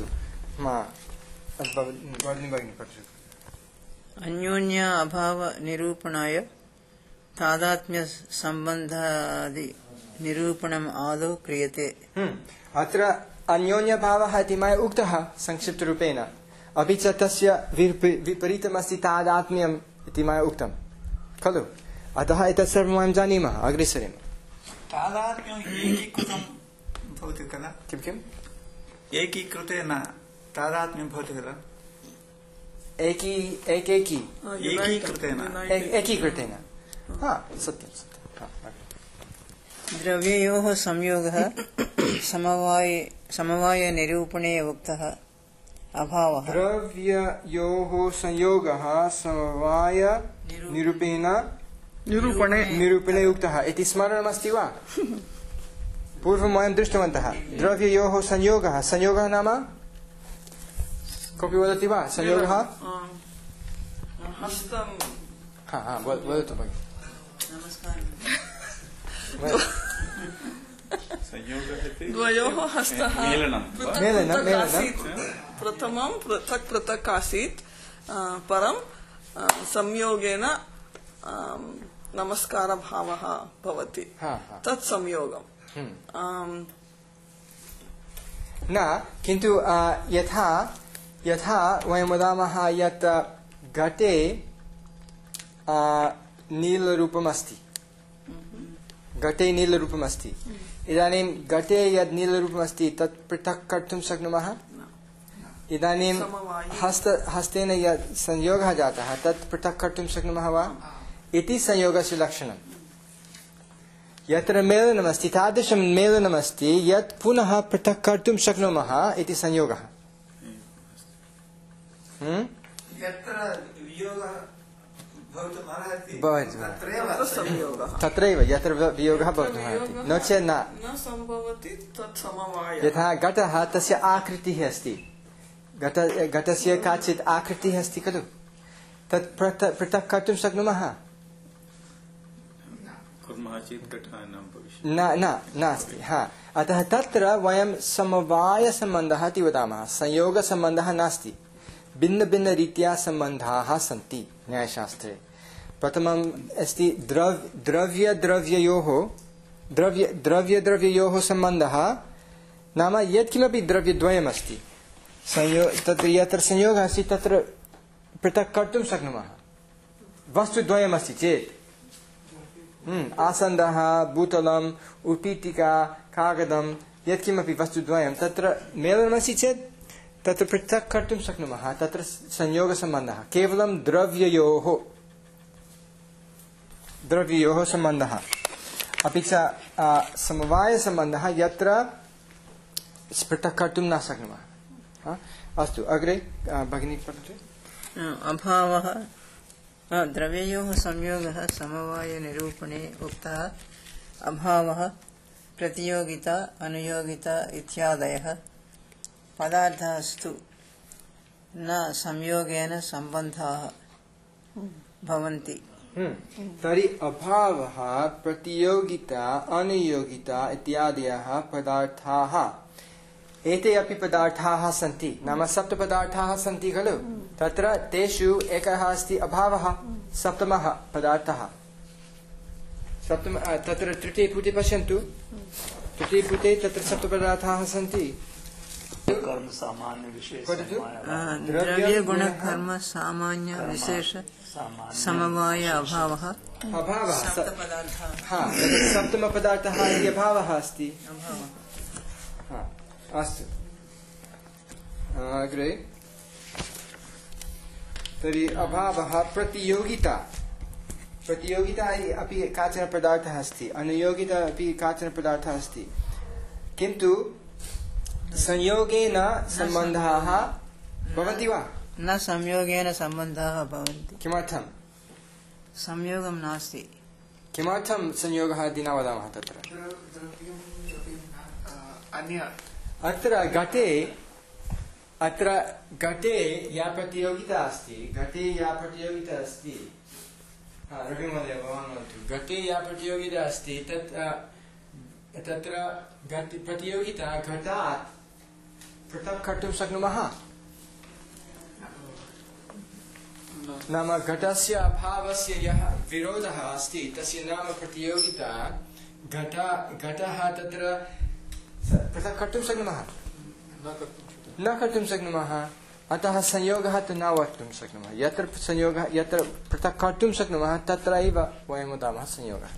अन्योन्य अभाव निरूपणाय तादात्म्य संबंधादि निरूपणम् आदौ क्रियते। अत्र अन्योन्य भावः इति मया उक्तः संक्षिप्तरूपेण। अपि च तस्य विपरीतमस्ति तादात्म्यम् इति मया उक्तं खलु। अतः एतत् सर्वं वयं जानीमः। अग्रे सरेम। तादात्म्यम् एकीकृतं भवति किल? किं किम्? एकीकृतेन तादात्म्यं भवति किल? एकी एकेकी एकीकृतेन एकीकृतेन हा सत्यं सत्यं। द्रव्ययोः संयोगः समवाय समवाय निरूपणे उक्तः अभावः। द्रव्ययोः संयोगः समवाय निरूपेण निरूपणे निरूपणे उक्तः इति स्मरणमस्ति वा? पूर्वं वयं दृष्टवन्तः द्रव्ययोः संयोगः संयोगः नाम कोऽपि वदति वा? संयोगः हस्तं हा हा वद- वदतु भगिनि। संयोगः इति द्वयोः हस्तः मेलनं वा? पृथक् मेलनं, पृथक् मेलनं। आसीत् प्रथमं पृथक् पृथक् आसीत् आ, परं आ, संयोगेन आम, नमस्कारभावः भवति हा हा तत् संयोगम् हम्म। आम, न किन्तु आ, यथा यथा वयं वदामः यत् घटे आ, नीलरूपमस्ति घटे नीलरूपमस्ति इदानीं घटे यद् नीलरूपमस्ति तत् पृथक् कर्तुं शक्नुमः? इदानीं हस्त हस्तेन यत् संयोगः जातः तत् पृथक् कर्तुं शक्नुमः वा? इति संयोगस्य लक्षणं। यत्र मेलनमस्ति तादृशं मेलनमस्ति यत् पुनः पृथक् कर्तुं शक्नुमः इति संयोगः। हम्म? यत्र वियोगः भवितुमर्हति भवति। तत्रैव तत्र संयोगः तत्रैव यत्र वियोगः भवितुमर्हति नो चेत् न। न सम्भवति तत् समवायः यथा घटः तस्य आकृतिः अस्ति घट घटस्य काचित् आकृतिः अस्ति खलु तत् पृथक् पृथक् कर्तुं शक्नुमः? कुर्मः चेत् घटः न भविष्यति। न न नास्ति हा अतः तत्र वयं समवायसम्बन्धः इति वदामः संयोगसम्बन्धः नास्ति भिन्नभिन्नरीत्या सम्बन्धाः सन्ति न्यायशास्त्रे। प्रथमम् अस्ति द्रव्य द्रव्यद्रव्ययोः द्रव्य द्रव्यद्रव्ययोः सम्बन्धः नाम यत्किमपि द्रव्यद्वयमस्ति संयो तत्र यत्र संयोगः अस्ति तत्र पृथक् कर्तुं शक्नुमः वस्तुद्वयमस्ति चेत् आसन्दः भूतलम् उत्पीठिका कागदं यत्किमपि वस्तुद्वयं तत्र मेलनमस्ति चेत् तत्र पृथक् कर्तुं शक्नुमः तत्र संयोगसम्बन्धः केवलं द्रव्ययोः द्रव्ययोः सम्बन्धः अपि च समवायसम्बन्धः यत्र पृथक् कर्तुं न शक्नुमः। अस्तु अग्रे भगिनी पठतु। अभावः द्रव्ययोः संयोगः समवायनिरूपणे उक्तः अभावः प्रतियोगिता अनुयोगिता इत्यादयः पदार्थास्तु न संयोगेन सम्बन्धाः भवन्ति। तर्हि अभावः प्रतियोगिता अनुयोगिता इत्यादयः पदार्थाः एते अपि पदार्थाः सन्ति नाम सप्तपदार्थाः सन्ति खलु तत्र तेषु एकः अस्ति अभावः सप्तमः पदार्थः सप्तम तत्र तृतीये पुटे पश्यन्तु तृतीये पुटे तत्र सप्तपदार्थाः सन्ति। कर्म सामान्य विशेष द्रव्य गुण कर्म सामान्य विशेष समवाय अभावः अभावः सप्तपदार्थाः हा सप्तमपदार्थः इति अभावः अस्ति। अस्तु अग्रे तर्हि अभावः प्रतियोगिता प्रतियोगिता अपि काचन पदार्थः अस्ति अनुयोगिता अपि काचन पदार्थः अस्ति किन्तु संयोगेन सम्बन्धाः भवन्ति वा? न संयोगेन सम्बन्धाः भवन्ति। किमर्थं? संयोगं नास्ति। किमर्थं संयोगः इति न वदामः तत्र? अत्र घटे अत्र घटे या प्रतियोगिता अस्ति घटे या प्रतियोगिता अस्ति रविमहोदय भवान् वदतु घटे या प्रतियोगिता अस्ति तत् तत्र प्रतियोगिता घटात् पृथक् कर्तुं शक्नुमः नाम घटस्य अभावस्य यः विरोधः अस्ति तस्य नाम प्रतियोगिता घट घटः तत्र पृथक् कर्तुं शक्नुमः न कर्तुं शक्नुमः अतः संयोगः तु न वक्तुं शक्नुमः यत्र संयोगः यत्र पृथक् कर्तुं शक्नुमः तत्रैव वयं वदामः संयोगः।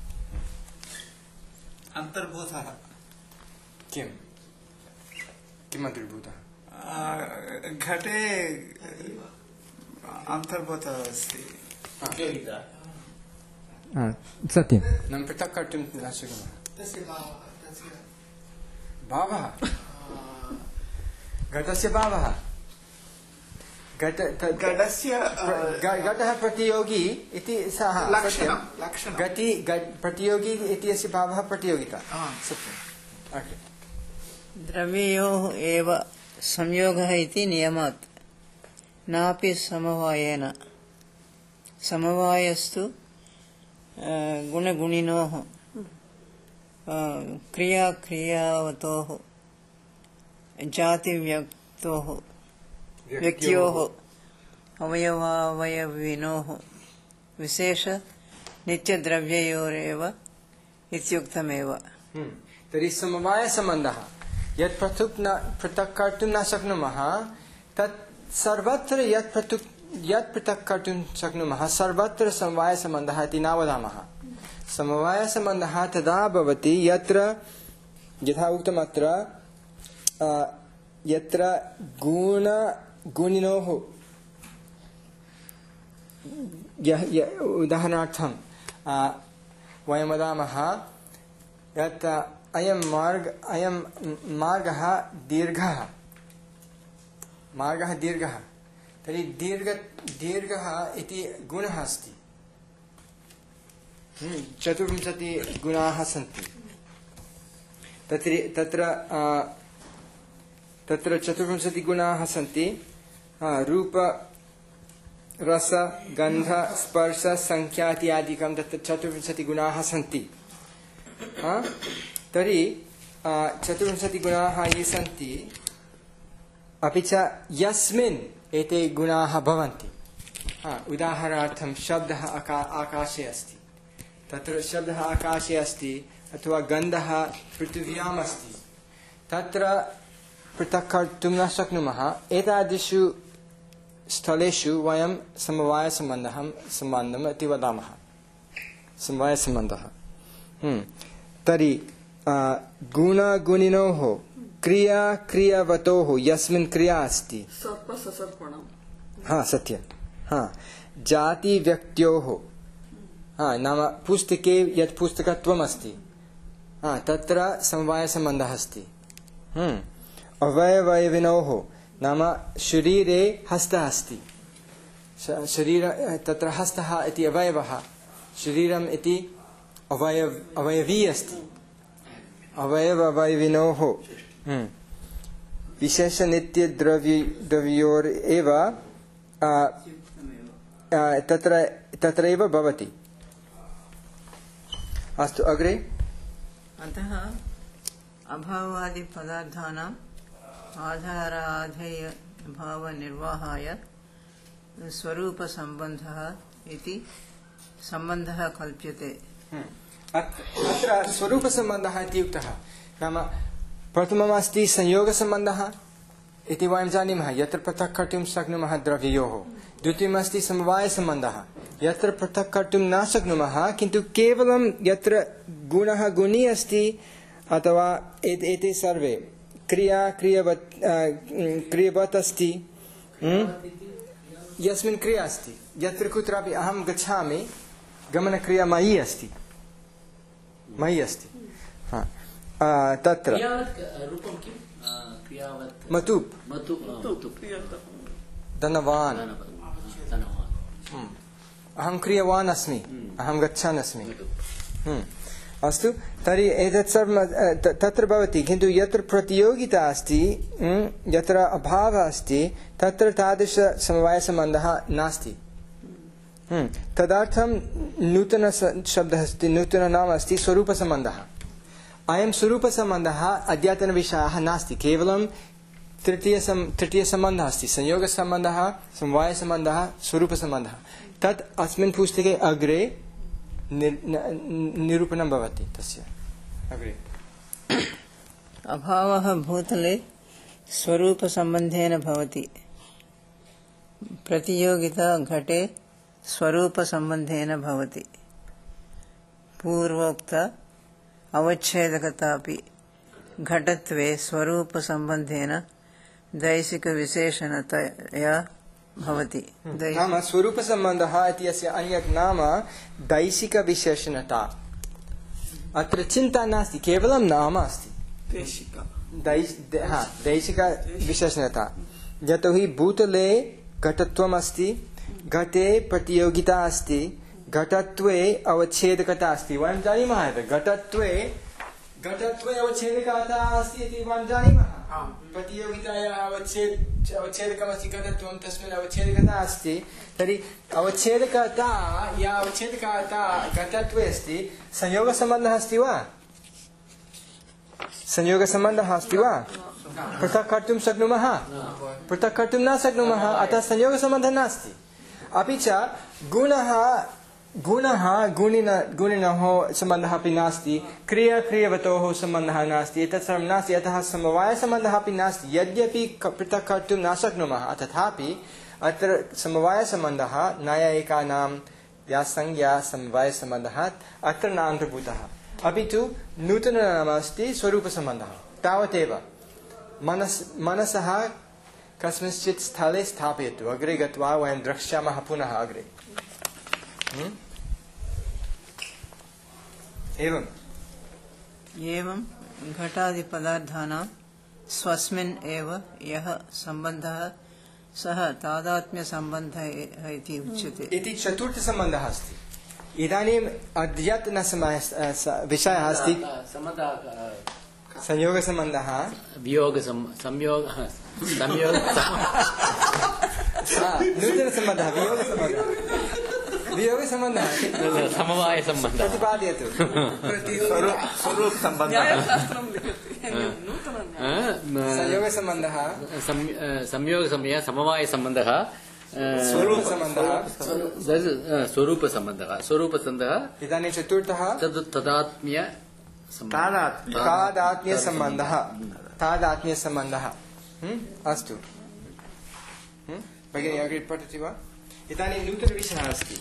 अन्तर्भूतः किं किम् अन्तर्भूतः? घटे अन्तर्भूतः अस्ति सत्यं न पृथक् कर्तुं न शक्नुमः भावः घटस्य भावः घट घटस्य घटः प्रतियोगी इति सः लक्षणं लक्षणं गति प्रतियोगी इत्यस्य भावः प्रतियोगिता सत्यम् ओके द्रव्ययोः एव संयोगः इति नियमात् नापि समवायेन समवायस्तु गुणगुणिनोः क्रियाक्रियावतोः जातिव्यक्तोः व्यक्त्योः अवयवावयविनोः विशेष नित्यद्रव्ययोरेव इत्युक्तमेव। तर्हि समवायसम्बन्धः यत् पृथक् न पृथक् कर्तुं न शक्नुमः तत् सर्वत्र यत् पृथक् यत् पृथक् कर्तुं शक्नुमः सर्वत्र समवायसम्बन्धः इति न वदामः। समवायसम्बन्धः तदा भवति यत्र यथा उक्तम् अत्र यत्र गुण गुणिनोः उदाहरणार्थं वयं वदामः यत् अयं मार्ग अयं मार्गः दीर्घः मार्गः दीर्घः तर्हि दीर्घ दीर्घः इति गुणः अस्ति चतुर्विंशतिः गुणाः सन्ति तत्र तत्र तत्र चतुर्विंशतिः गुणाः सन्ति रूप रस गन्ध स्पर्श संख्या इत्यादिकं तत्र चतुर्विंशतिः गुणाः सन्ति तर्हि चतुर्विंशतिः गुणाः ये सन्ति अपि च यस्मिन् एते गुणाः भवन्ति उदाहरणार्थं शब्दः आका आकाशे अस्ति तत्र शब्दः आकाशे अस्ति अथवा गन्धः पृथिव्याम् अस्ति तत्र पृथक् कर्तुं न शक्नुमः एतादृशु स्थलेषु वयं समवायसम्बन्धः सम्बन्धम् इति वदामः समवायसम्बन्धः तर्हि गुणगुणिनोः क्रिया क्रियावतोः यस्मिन् क्रिया अस्ति हाँ सत्यं हाँ जातिव्यक्त्योः हाँ नाम पुस्तके यत् पुस्तकत्वम् अस्ति हाँ तत्र समवायसम्बन्धः अस्ति अवयवयविनोः नाम शरीरे हस्तः अस्ति शरीर तत्र हस्तः इति अवयवः शरीरम् इति अवयव अवयवी अस्ति अवयवयविनोः विशेषनित्यद्रव्य द्रव्योरेव तत्र तत्रैव भवति। अस्तु अग्रे अतः अभावादिपदार्थानाम् आधाराधेय भावनिर्वाहाय स्वरूपसम्बन्धः इति सम्बन्धः कल्प्यते। अत्र स्वरूपसम्बन्धः इति उक्तः नाम प्रथमम् अस्ति संयोगसम्बन्धः इति वयं जानीमः यत्र पृथक् कर्तुं शक्नुमः द्रव्ययोः द्वितीयम् अस्ति समवायसम्बन्धः यत्र पृथक् कर्तुं न शक्नुमः किन्तु केवलं यत्र गुणः गुणी अस्ति अथवा एते सर्वे क्रिया क्रियवत् क्रियवत् अस्ति यस्मिन् क्रिया अस्ति यत्र कुत्रापि अहं गच्छामि गमनक्रिया मयि अस्ति मयि अस्ति तत्र मतुप् धनवान् अहं क्रियवान् अस्मि अहं गच्छन् अस्मि अस्तु तर्हि एतत् सर्वं तत्र भवति किन्तु यत्र प्रतियोगिता अस्ति यत्र अभावः अस्ति तत्र तादृशसमवायसम्बन्धः नास्ति तदर्थं नूतनशब्दः अस्ति नूतननाम अस्ति स्वरूपसम्बन्धः अयं स्वरूपसम्बन्धः अद्यतनविषयः नास्ति केवलं तृतीयसम् तृतीयसम्बन्धः अस्ति संयोगसम्बन्धः समवायसम्बन्धः स्वरूपसम्बन्धः तत् अस्मिन् पुस्तके अग्रे निरूपणं भवति तस्य अग्रे अभावः भूतले स्वरूपसम्बन्धेन भवति प्रतियोगिता घटे स्वरूपसम्बन्धेन भवति पूर्वोक्त अवच्छेदकतापि घटत्वे स्वरूपसम्बन्धेन दैशिकविशेषणतया भवति। नाम स्वरूपसम्बन्धः इत्यस्य अन्यत् नाम दैशिकविशेषणता अत्र चिन्ता नास्ति केवलं नाम अस्ति दैशिकविशेषणता यतोहि भूतले घटत्वम् अस्ति, घटे प्रतियोगिता अस्ति, घटत्वे अवच्छेदकता अस्ति। वयं जानीमः एव घटत्वे घटत्वे अवच्छेदकता अस्ति इति वयं जानीमः। प्रतियोगितायाः अवच्छेद अवच्छेदकमस्ति घटत्वं, तस्मिन् अवच्छेदकता अस्ति। तर्हि अवच्छेदकता या अवच्छेदकता घटत्वे अस्ति, संयोगसम्बन्धः अस्ति वा? संयोगसम्बन्धः अस्ति वा? पृथक् कर्तुं शक्नुमः? पृथक् कर्तुं न शक्नुमः, अतः संयोगसम्बन्धः नास्ति। अपि च गुणः गुणः गुणिन गुणिनः सम्बन्धः अपि नास्ति, क्रियाक्रियवतोः सम्बन्धः नास्ति, एतत् सर्वं नास्ति, अतः समवायसम्बन्धः अपि नास्ति। यद्यपि पृथक् कर्तुं न शक्नुमः, तथापि अत्र समवायसम्बन्धः नैयायिकानां या संज्ञा समवायसम्बन्धः अत्र न अन्तर्भूतः, अपि तु नूतननाम अस्ति स्वरूपसम्बन्धः। तावदेव मनस् मनसः कस्मिंश्चित् स्थले स्थापयतु, अग्रे गत्वा वयं द्रक्ष्यामः पुनः अग्रे। एवं एवं घटादिपदार्थानां स्वस्मिन् एव यः सम्बन्धः सः तादात्म्यसम्बन्धः इति उच्यते। इति चतुर्थसम्बन्धः अस्ति। इदानीम् अद्यतनसमयः विषयः अस्ति संयोगसम्बन्धः, वियोग संयोग संयोग नूतनसम्बन्धः, वियोगसम्बन्धः, वियोगसम्बन्धः, समवायसम्बन्धः प्रतिपादयतु। स्वरूपसम्बन्धः, न्यायशास्त्रं लिखति नूतनं संयोगसम्बन्धः, संयोगसमय समवायसम्बन्धः, स्वरूपसम्बन्धः, स्वरूपसम्बन्धः स्वरूपसम्बन्धः। इदानीं चतुर्थः तदात्म्य तादात्म्यसम्बन्धः। तादात्म्यसम्बन्धः अस्तु। भगिनी अग्रे पठति वा? इदानीं नूतनविषयः अस्ति।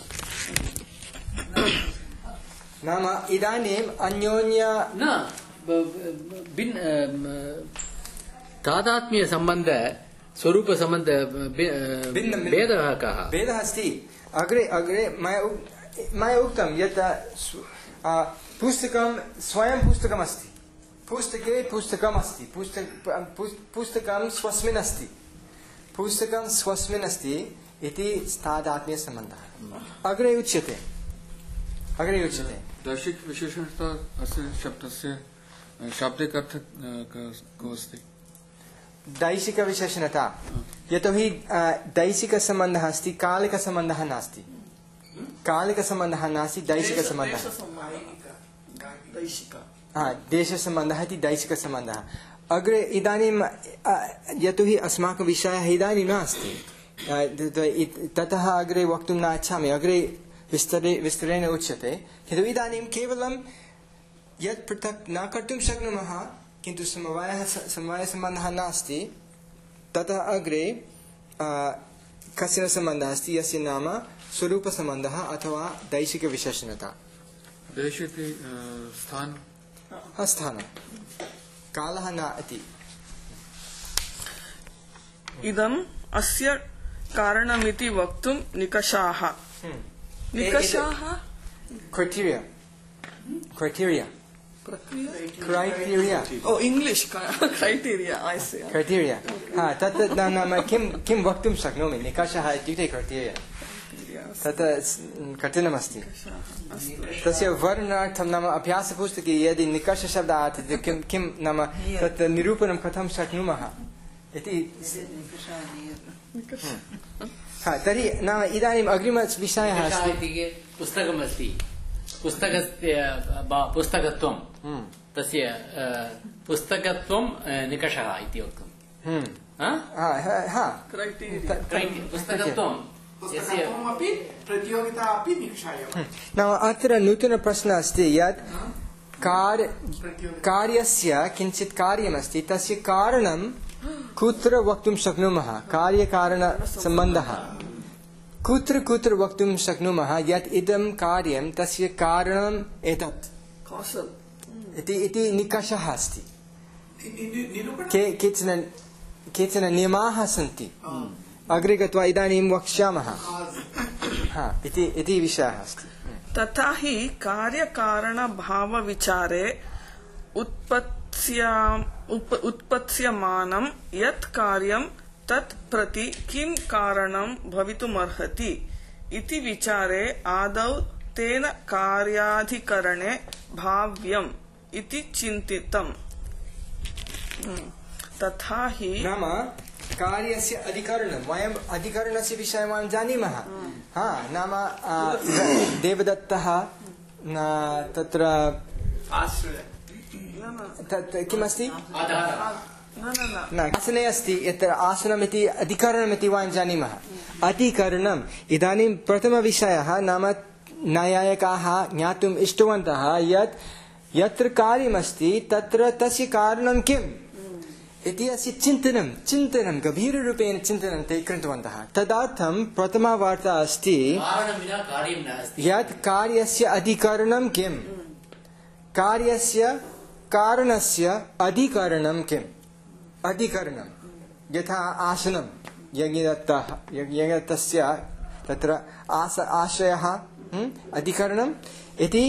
नाम इदानीम् अन्योन्य न भिन्न तादात्म्यसम्बन्ध स्वरूपसम्बन्ध भेदः कः? भेदः अस्ति। अग्रे अग्रे मया मया उक्तं यत् पुस्तकं स्वयं पुस्तकमस्ति, पुस्तके पुस्तकम् अस्ति, पुस्तक पुस्तकं स्वस्मिन् अस्ति, पुस्तकं स्वस्मिन् अस्ति इति तादात्म्यसम्बन्धः अग्रे उच्यते। अग्रे उच्यते दैशिक विशेषणता अस्य शब्दस्य शाब्दिक अर्थ को अस्ति? दैशिकविशेषणता, यतोहि दैशिकसम्बन्धः अस्ति, कालिकसम्बन्धः नास्ति। कालिकसम्बन्धः नास्ति, दैशिकसम्बन्धः। हा, देशसम्बन्धः इति दैशिकसम्बन्धः। अग्रे इदानीं यतोहि अस्माकं विषयः इदानीं नास्ति, ततः अग्रे वक्तुं न इच्छामि, अग्रे विस्तरे विस्तरेण उच्यते। किन्तु इदानीं केवलं यत् पृथक् न कर्तुं शक्नुमः, किन्तु समवायः समवायसम्बन्धः नास्ति, ततः अग्रे कश्चन सम्बन्धः अस्ति यस्य नाम स्वरूपसम्बन्धः अथवा दैशिकविशेषणता। दैशिके स्थान स्थानं कालः न इति। इदम् अस्य कारणमिति वक्तुं निकषाः निकषाः क्राइटेरिया क्राइटेरिया क्राइटेरिया ओ English criteria I say criteria. हा, तत् नाम किं किं वक्तुं शक्नोमि? निकषः इत्युक्ते क्राइटेरिया, तत् कठिनमस्ति। तस्य वर्णनार्थं नाम अभ्यासपुस्तके यदि निकषशब्दः आगच्छति किं किं नाम तत् निरूपणं कथं शक्नुमः इति। हा, तर्हि नाम इदानीम् अग्रिमविषयः अस्ति पुस्तकमस्ति, पुस्तकस्य पुस्तकत्वं तस्य पुस्तकत्वं निकषः इति उक्तम्। पुस्तकत्वं प्रतियोगिता अपि निकषाय। नाम अत्र नूतनप्रश्नः अस्ति यत् कार्य कार्यस्य किञ्चित् कार्यमस्ति, तस्य कारणं कुत्र वक्तुं शक्नुमः? कार्यकारणसम्बन्धः कुत्र कुत्र वक्तुं शक्नुमः यत् इदं कार्यं तस्य कारणम् एतत् इति इति निकषः अस्ति। केचन केचन नियमाः सन्ति, अग्रे गत्वा इदानीं वक्ष्यामः। हा, इति इति विषयः अस्ति। तथा हि कार्यकारणभावविचारे उत्पत्स्याम् उत्पत्स्यमानं यत् कार्यं तत् प्रति किं कारणं भवितुमर्हति इति विचारे आदौ तेन कार्याधिकरणे भाव्यम् इति चिन्तितम्। तथा हि नाम कार्यस्य अधिकरणं वयम् अधिकरणस्य विषये वयं जानीमः। हा नाम देवदत्तः तत्र तत् किमस्ति न आसने अस्ति यत्र आसनमिति अधिकरणमिति वयं जानीमः। अधिकरणम् इदानीं प्रथमविषयः नाम न्यायिकाः ज्ञातुम् इष्टवन्तः यत् यत्र कार्यमस्ति तत्र तस्य कारणं किम् इति अस्य चिन्तनं चिन्तनं गभीररूपेण चिन्तनं ते कृतवन्तः। तदर्थं प्रथमा वार्ता अस्ति यत् कार्यस्य अधिकरणं किम्, कार्यस्य कारणस्य अधिकरणं किम्। अधिकरणं यथा आसनं यज्ञदत्तः यज्ञदत्तस्य तत्र आस आशयः अधिकरणम् इति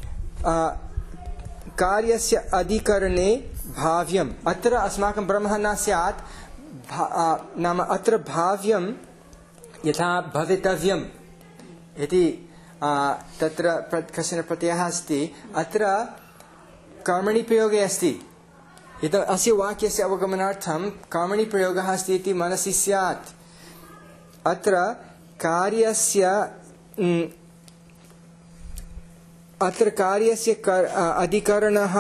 कार्यस्य अधिकरणे भाव्यम्। अत्र अस्माकं भ्रमः न स्यात् नाम अत्र भाव्यं यथा भवितव्यम् इति तत्र कश्चन प्रत्ययः अस्ति। अत्र कर्मणि प्रयोगे अस्ति। यत् अस्य वाक्यस्य अवगमनार्थं कर्मणि प्रयोगः अस्ति इति मनसि स्यात्। अत्र कार्यस्य अत्र कार्यस्य अधिकरणः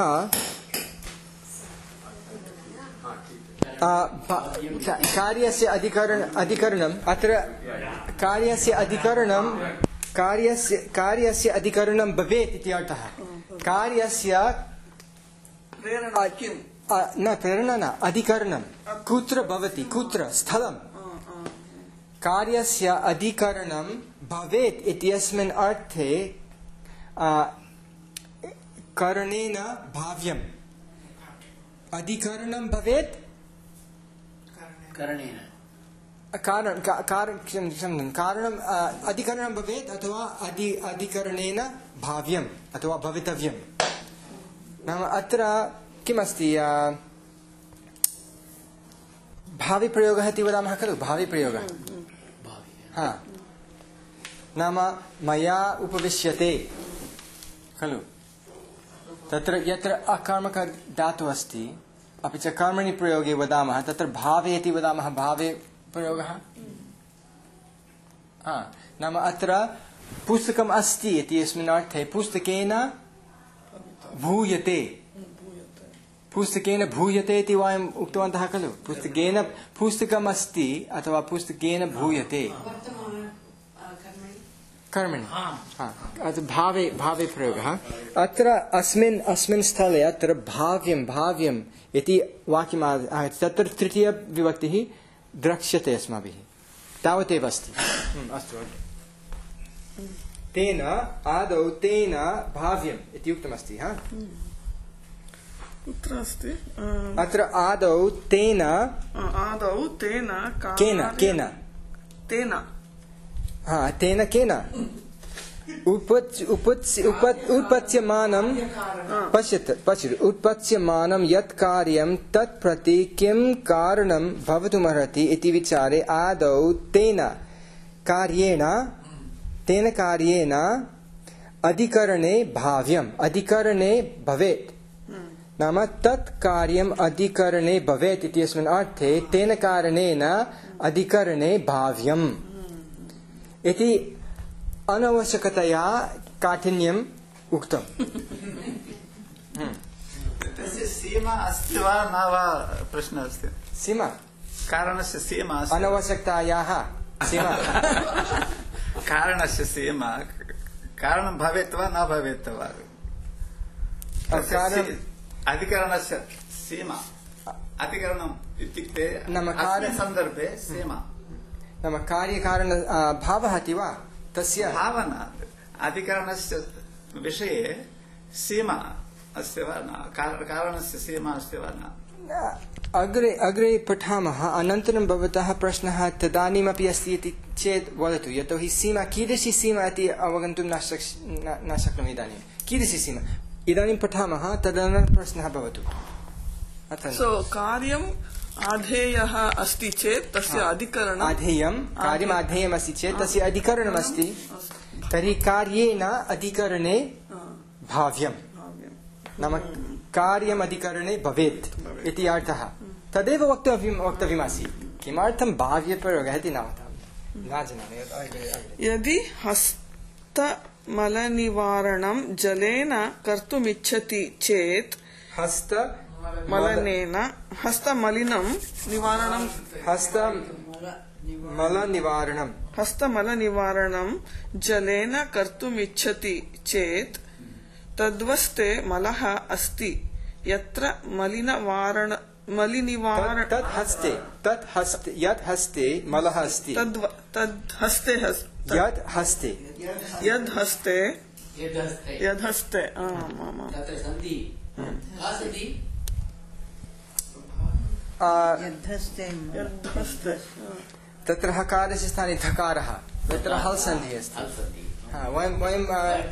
कार्यस्य अधिकरण अधिकरणम् अत्र कार्यस्य अधिकरणं कार्यस्य कार्यस्य अधिकरणं भवेत् इति अर्थः। कार्यस्य न प्रेरणा न अधिकरणं कुत्र भवति, कुत्र स्थलं कार्यस्य अधिकरणं भवेत् इत्यस्मिन् अर्थे करणेन भाव्यम्। अधिकरणं भवेत् करणेन कारण कारणं कारणम् अधिकरणं भवेत् अथवा अधि अधिकरणेन भाव्यम् अथवा भवितव्यम्। नाम अत्र किमस्ति भाविप्रयोगः इति वदामः खलु। भाविप्रयोगः हा नाम मया उपविश्यते खलु। तत्र यत्र अकर्मकधातुः अस्ति अपि च कर्मणि प्रयोगे वदामः तत्र भावे इति वदामः। भावे प्रयोगः हा नाम अत्र पुस्तकम् अस्ति इति अस्मिन् अर्थे पुस्तकेन भूयते पुस्तकेन भूयते इति वयम् उक्तवन्तः खलु। पुस्तकेन पुस्तकम् अस्ति अथवा पुस्तकेन भूयते कर्मणि भावे भावे प्रयोगः। अत्र अस्मिन् अस्मिन् स्थले अत्र भाव्यं भाव्यम् इति वाक्यम् आगच्छति। तत्र तृतीयविभक्तिः द्रक्ष्यते अस्माभिः तावदेव अस्ति। अस्तु तेन आदौ तेन भाव्यम् इति उक्तमस्ति। हा कुत्र अस्ति अत्र आदौ तेन आदौ तेन केन केन तेन हा तेन केन उत्पत्स्यमानं पश्यत् पश्यतु उत्पत्स्यमानं यत् कार्यं तत् प्रति किं कारणं भवितुमर्हति इति विचारे आदौ तेन कार्येण तेन कार्येण अधिकरणे भाव्यम् अधिकरणे भवेत्। नाम तत् कार्यम् अधिकरणे भवेत् इत्यस्मिन् अर्थे तेन कारणेन अधिकरणे भाव्यम् इति अनावश्यकतया काठिन्यम् उक्तम्। तस्य सीमा अस्ति वा न वा प्रश्नः अस्ति। सीमा कारणस्य सीमा अस्ति। अनावश्यकतायाः सीमा कारणस्य सीमा कारणं भवेत् वा न भवेत् वा अधिकरणस्य सीमा अधिकरणम् इत्युक्ते अस्मिन् सन्दर्भे सीमा नाम कार्यकारण भावः अस्ति वा तस्य भावना अधिकरणस्य विषये सीमा अस्ति वा न कारणस्य सीमा अस्ति वा न अग्रे अग्रे पठामः। अनन्तरं भवतः प्रश्नः तदानीमपि अस्ति इति चेत् वदतु। यतोहि सीमा कीदृशी सीमा इति अवगन्तुं न शक् न शक्नोमि इदानीं कीदृशी सीमा इदानीं पठामः तदनन्तरं प्रश्नः भवतु। सो कार्यं आधेयः अस्ति चेत् तस्य अधिकरणम् आधेयं कार्यम् आधेयम् अस्ति चेत् तस्य अधिकरणम् अस्ति तर्हि कार्येन अधिकरणे भाव्यं नाम कार्यम् अधिकरणे भवेत् इति अर्थः तदेव वक्तव्यं वक्तव्यमासीत् किमर्थं भाव्यप्रयोगः इति न वदामि न जानामि यदि हस्तमलनिवारणं जलेन कर्तुमिच्छति चेत् हस्त मलनेन हस्तमलिनं निवारणं हस्तमलनिवारणं हस्तमलनिवारणं जलेन कर्तुमिच्छति चेत् तद्वस्ते मलः अस्ति यत्र मलिनवारण मलिनिवारण तत् हस्ते तत् हस्ते यत् हस्ते मलः अस्ति तद् तद् हस्ते यत् हस्ते यद् हस्ते यदस्ते यद् हस्ते आम् आम् आम् तत्र सन्धि का सन्धि यद्धस्ते यद् हस्ते तत्र हकारस्य स्थाने धकारः तत्र हल् सन्धिः अस्ति हा वयं वयं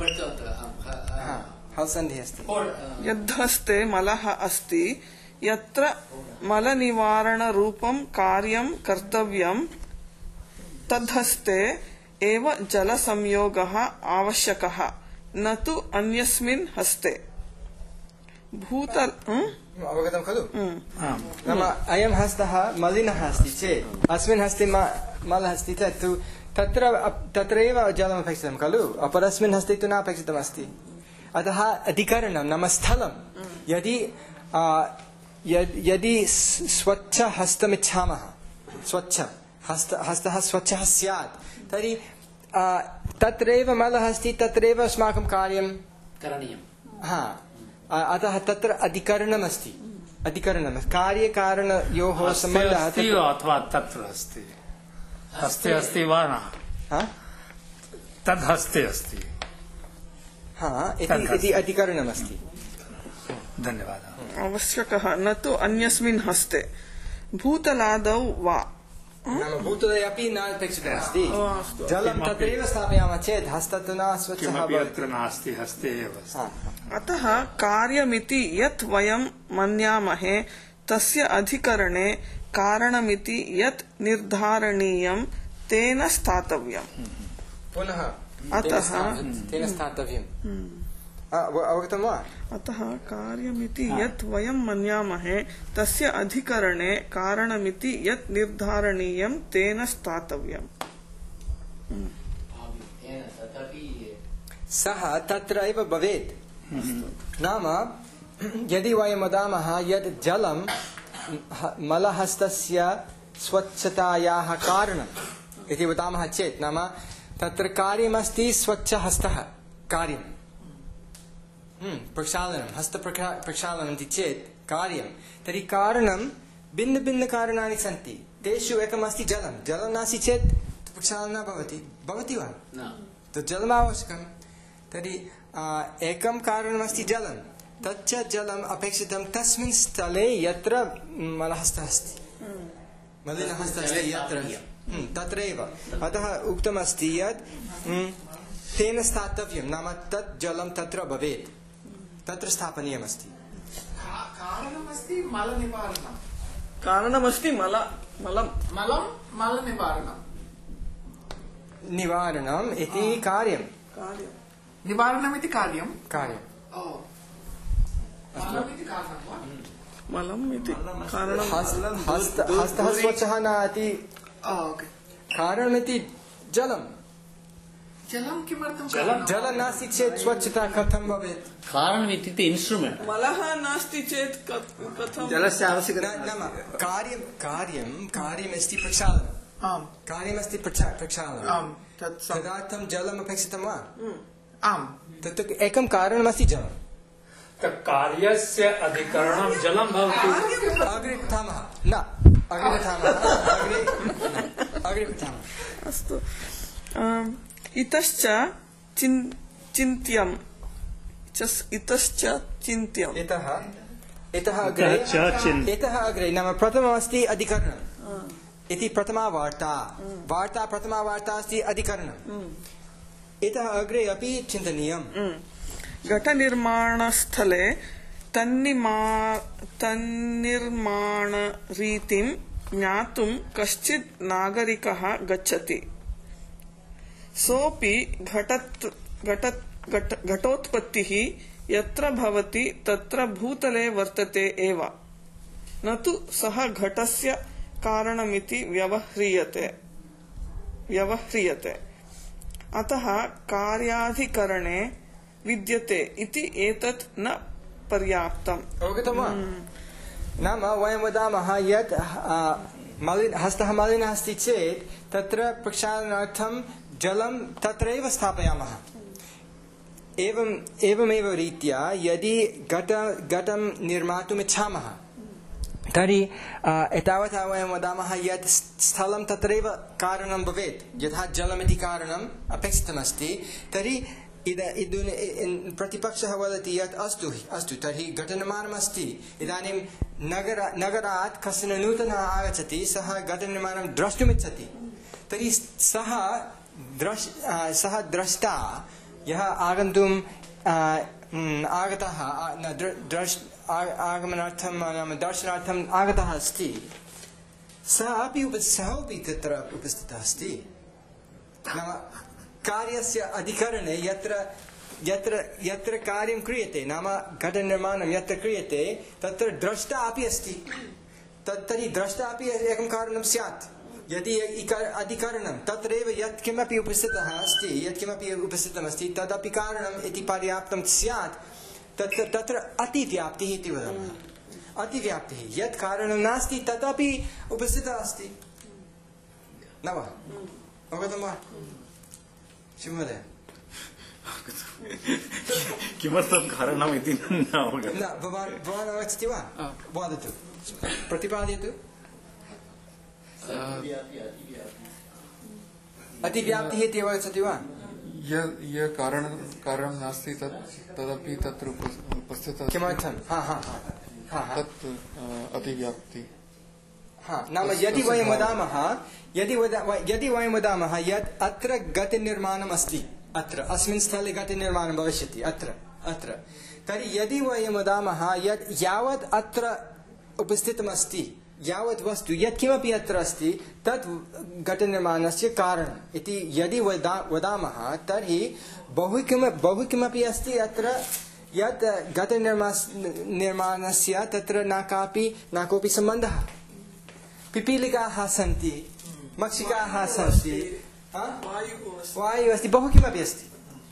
हल् सन्धिः अस्ति यद् हस्ते मलः अस्ति यत्र मलनिवारणरूपं कार्यं कर्तव्यं तद्हस्ते एव जलसंयोगः आवश्यकः न तु अन्यस्मिन् हस्ते भूतल अवगतं खलु नाम अयं हस्तः मलिनः अस्ति चेत् अस्मिन् हस्ते मलः अस्ति चेत् तत्र तत्रैव जलम् अपेक्षितं खलु अपरस्मिन् हस्ते तु न अपेक्षितमस्ति अतः अधिकरणं नाम स्थलं यदि यदि स्वच्छ हस्तमिच्छामः स्वच्छ हस्त हस्तः स्वच्छः स्यात् तर्हि तत्रैव मलः अस्ति तत्रैव अस्माकं कार्यं करणीयं हा अतः तत्र अधिकरणमस्ति अधिकरणं कार्यकारणयोः सम्बन्धः अथवा तत्र अस्ति हस्ते अस्ति वा न तद् हस्ते अस्ति हा इति अधिकरणमस्ति धन्यवादः आवश्यकः न तु अन्यस्मिन् हस्ते भूतलादौ वा नाम भूतले अपि न अपेक्षितमस्ति जलं तत्रैव स्थापयामः चेत् हस्तः तु न स्वच्छः अत्र नास्ति हस्ते एव अतः कार्यमिति यत् वयं मन्यामहे तस्य अधिकरणे कारणमिति यत् निर्धारणीयं तेन स्थातव्यम् पुनः अतः तेन स्थातव्यम् अवगतं वा अतः कार्यमिति यत् वयं मन्यामहे तस्य अधिकरणे कारणमिति यत् निर्धारणीयं तेन स्थातव्यम् सः तत्र एव भवेत् नाम यदि वयं वदामः यत् जलं मलहस्तस्य स्वच्छतायाः कारणम् इति वदामः चेत् नाम तत्र कार्यमस्ति स्वच्छहस्तः कार्यं प्रक्षालनं हस्तप्रक्षालनम् इति चेत् कार्यं तर्हि कारणं भिन्नभिन्नकारणानि सन्ति तेषु एकमस्ति जलं जलं नास्ति चेत् प्रक्षालनं न भवति भवति वा तु जलम् आवश्यकं तर्हि एकं कारणमस्ति जलं तच्च जलम् अपेक्षितं तस्मिन् स्थले यत्र मलहस्तः अस्ति मलिनहस्तः अस्ति यत्र तत्रैव अतः उक्तमस्ति यत् तेन स्थातव्यं नाम तत् जलं तत्र भवेत् तत्र स्थापनीयमस्ति कारणमस्ति मलनिवारणं कारणमस्ति मल मलं मलं मलनिवारणं निवारणम् इति कार्यं निवारणमिति कार्यं कार्यं मलमिति कारणं वा मलम् इति कारणं हस्तः स्वच्छः न इति कारणमिति जलं जलं किमर्थं जलं नास्ति चेत् स्वच्छता कथं भवेत् कारणमित्युक्ते इन्स्ट्रुमेण्ट् मलः नास्ति चेत् कथं जलस्य आवश्यकता नाम कार्यं कार्यं कार्यमस्ति प्रक्षालनम् आम् कार्यमस्ति प्रक्षालनम् आम् तदर्थं जलम् अपेक्षितं वा आम् तत् एकं कारणमस्ति जलं कार्यस्य अधिकरणं जलं भवति अग्रे पठामः न अग्रे पठामः अग्रे अग्रे पठामः अस्तु इतश्च चिन्त्यम् इतश्च चिन्त्यम् इतः इतः अग्रे इतः अग्रे नाम प्रथममस्ति अधिकरणम् इति प्रथमा वार्ता वार्ता प्रथमा वार्ता अस्ति अधिकरणम् इतः अग्रे अपि चिन्तनीयम् घटनिर्माणस्थले तन्निमा तन्निर्माणरीतिं ज्ञातुं कश्चित् नागरिकः गच्छति। सोऽपि घटत् घटत् घट घटोत्पत्तिः यत्र भवति तत्र भूतले वर्तते एव, न तु सः घटस्य कारणमिति व्यवह्रियते व्यवह्रियते अतः कार्याधिकरणे विद्यते इति एतत् न पर्याप्तम्। अवगतं वा? नाम वयं वदामः यत् मलिन हस्तः मलिनः अस्ति चेत् तत्र प्रक्षालनार्थं जलं तत्रैव स्थापयामः। एवं एवमेव रीत्या यदि घट घटं निर्मातुम् इच्छामः तर्हि एतावता वयं वदामः यत् स्थलं तत्रैव कारणं भवेत्। यथा जलमिति कारणम् अपेक्षितमस्ति, तर्हि इद प्रतिपक्षः वदति यत् अस्तु अस्तु तर्हि घटनिर्माणमस्ति। इदानीं नगर नगरात् कश्चन नूतनः आगच्छति, सः घटनिर्माणं द्रष्टुमिच्छति, तर्हि सः द्रष् सः द्रष्टा यः आगन्तुम् आगतः आगमनार्थं नाम दर्शनार्थम् आगतः अस्ति, सः अपि सः अपि तत्र उपस्थितः अस्ति। नाम कार्यस्य अधिकरणे यत्र यत्र यत्र कार्यं क्रियते, नाम घटनिर्माणं यत्र क्रियते तत्र द्रष्टा अपि अस्ति। तत् तर्हि द्रष्टा अपि एकं कारणं स्यात्। यदि अधिकरणं तत्रैव यत् किमपि उपस्थितः अस्ति यत् किमपि उपस्थितमस्ति तदपि कारणम् इति पर्याप्तं स्यात्, तत्र तत्र अतिव्याप्तिः इति वदामः। अतिव्याप्तिः यत् कारणं नास्ति तदपि उपस्थितः अस्ति न वा? अवगतं वा महोदय? किमर्थं कारणम् इति न अवगतं। न भवान् भवान् अवगच्छति वा? वदतु, प्रतिपादयतु। अतिव्याप्तिः इति अवगच्छति वा? यः कारण कारणं नास्ति तत् तदपि तत्र उपस्थितः। किमर्थं? हा हा हा तत् अतिव्याप्ति। हा नाम यदि वयं वदामः यदि यदि वयं वदामः यत् अत्र घटनिर्माणम् अस्ति, अत्र अस्मिन् स्थले घटनिर्माणं भविष्यति अत्र अत्र तर्हि यदि वयं वदामः यत् यावत् अत्र उपस्थितमस्ति, यावत् वस्तु यत्किमपि अत्र अस्ति तत् घटनिर्माणस्य कारणम् इति यदि वदा वदामः तर्हि बहु किम बहु किमपि अस्ति अत्र यत् घटनिर्माण निर्माणस्य तत्र न कापि न कोऽपि सम्बन्धः। पिपीलिकाः सन्ति, मक्षिकाः सन्ति, वायुः अस्ति, बहु किमपि अस्ति।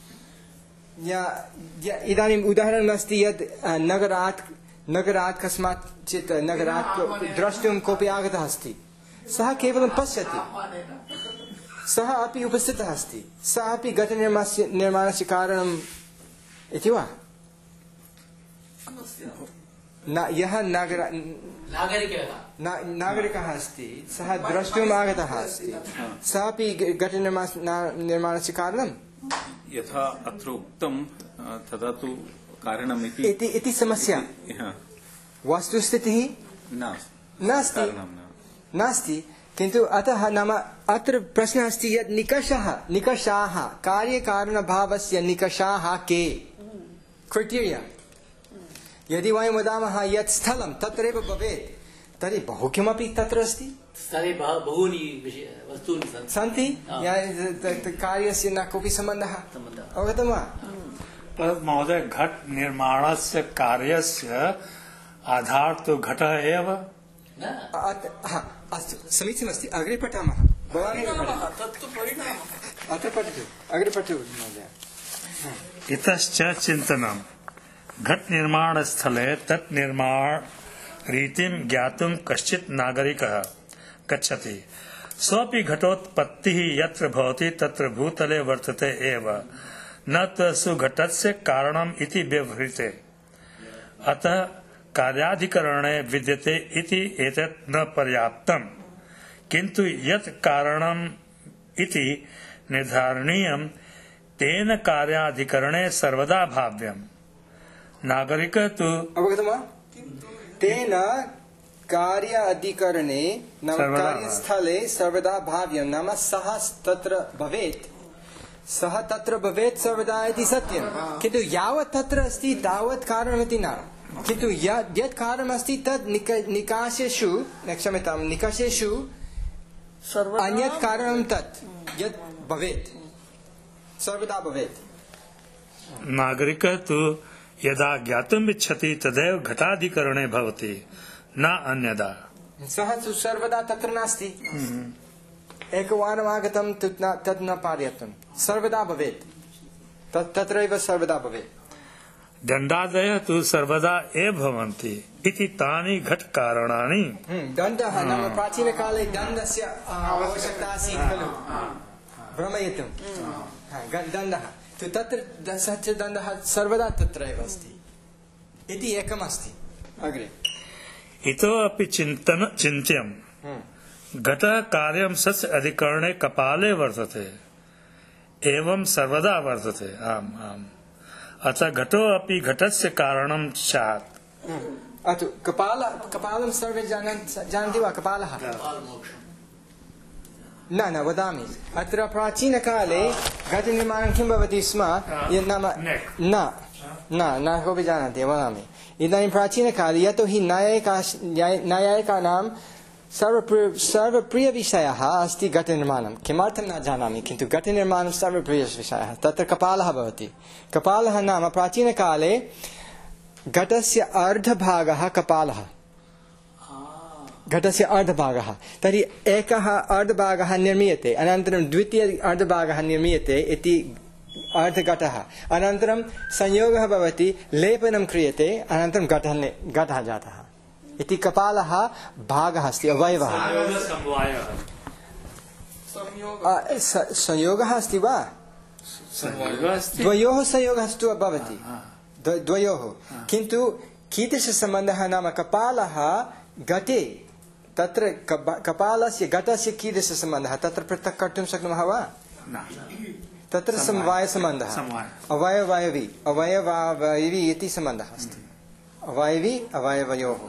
इदानीम् उदाहरणम् अस्ति यत् नगरात् नगरात् कस्माच्चित् नगरात् द्रष्टुं कोऽपि आगतः अस्ति, सः केवलं पश्यति, सः अपि उपस्थितः अस्ति, सः अपि घटनिर्माणस्य निर्माणस्य कारणम् इति वा? न यः नगर नागरिकः अस्ति सः द्रष्टुम् आगतः अस्ति, सः अपि घटनिर्माण निर्माणस्य कारणं यथा अत्र उक्तं तदा तु कारणम् इति इति समस्या। वस्तुस्थितिः नास्ति नास्ति किन्तु अतः नाम अत्र प्रश्नः अस्ति यत् निकषः निकषाः कार्यकारणभावस्य निकषाः के क्राइटेरिया। यदि वयं वदामः यत् स्थलं तत्रैव भवेत् तर्हि बहु किमपि तत्र अस्ति, स्थले बहूनि वस्तूनि सन्ति, कार्यस्य न कोऽपि सम्बन्धः। अवगतं वा? महोदय, घट निर्माणस्य कार्यस्य आधार तो घटः एव। अस्तु, समीचीनमस्ति। अग्रे पठामः। भवान् अत्र पठतु, अग्रे पठतु महोदय। इतश्च चिन्तनम् घट निर्माण स्थले तत् निर्माण रीतिं ज्ञातुं कश्चित् नागरिकः गच्छति। सोऽपि घटोत्पत्तिः यत्र भवति तत्र भूतले वर्तते एव, न तु घटस्य कारणम् इति व्यवह्रियते। अतः कार्याधिकरणे विद्यते इति एतत् न पर्याप्तम्, किन्तु यत् कारणम् इति निर्धारणीयं तेन कार्याधिकरणे सर्वदा भाव्यम्। नागरिक तु अवगतं वा? तेन कार्य अधिकरणे नाम कार्यस्थले सर्वदा भाव्यं, नाम सः तत्र भवेत्, सः तत्र भवेत् सर्वदा इति सत्यं, किन्तु यावत् तत्र अस्ति तावत् कारणमिति न। किन्तु यत् यत् कार्यमस्ति तद् निक निकाशेषु क्षम्यतां निकषेषु अन्यत् कारणं तत् यत् भवेत् सर्वदा भवेत्। नागरिकः तु यदा ज्ञातुम् इच्छति तदैव घटाधिकरणे भवति न अन्यदा। सः तु सर्वदा तत्र नास्ति। एकवारम् आगतं तत् न पार्यतं सर्वदा भवेत् तत्रैव सर्वदा भवेत्। दण्डादयः तु सर्वदा एव भवन्ति इति तानि घटकारणानि। दण्डः नाम प्राचीनकाले दण्डस्य आवश्यकता आसीत् खलु भ्रमयितुं दण्डः तु तत्र सः च दण्डः सर्वदा तत्रैव अस्ति इति एकम् अस्ति। अग्रे इतोऽपि चिन्तन चिन्त्यम् घटः कार्यं सस्य अधिकरणे कपाले वर्तते एवं सर्वदा वर्तते। आम् आम् अतः घटो अपि घटस्य कारणं स्यात्। अतु कपाल कपालं सर्वे जानन्ति वा? कपालः न न वदामि अत्र प्राचीनकाले घटनिर्माणं किं भवति स्म नाम न न न कोऽपि जानाति वदामि। इदानीं प्राचीनकाले यतोहि न्यायिका न्यायिकानां सर्वप्रिय सर्वप्रियविषयः अस्ति घटनिर्माणं। किमर्थं न जानामि किन्तु घटनिर्माणं सर्वप्रियविषयः। तत्र कपालः भवति। कपालः नाम प्राचीनकाले घटस्य अर्धभागः कपालः घटस्य अर्धभागः। तर्हि एकः अर्धभागः निर्मीयते अनन्तरं द्वितीय अर्धभागः निर्मीयते इति अर्धघटः। अनन्तरं संयोगः भवति लेपनं क्रियते अनन्तरं घटः घटः जातः इति कपालः भागः अस्ति अवयवः। संयोगः अस्ति वा? द्वयोः संयोगः तु भवति द्वयोः किन्तु कीदृशसम्बन्धः नाम कपालः घटे तत्र कपालस्य घटस्य कीदृशसम्बन्धः तत्र पृथक् कर्तुं शक्नुमः वा? तत्र समवायसम्बन्धः अवयवयवी अवयवावयवी इति सम्बन्धः अस्ति अवयवी अवयवयोः।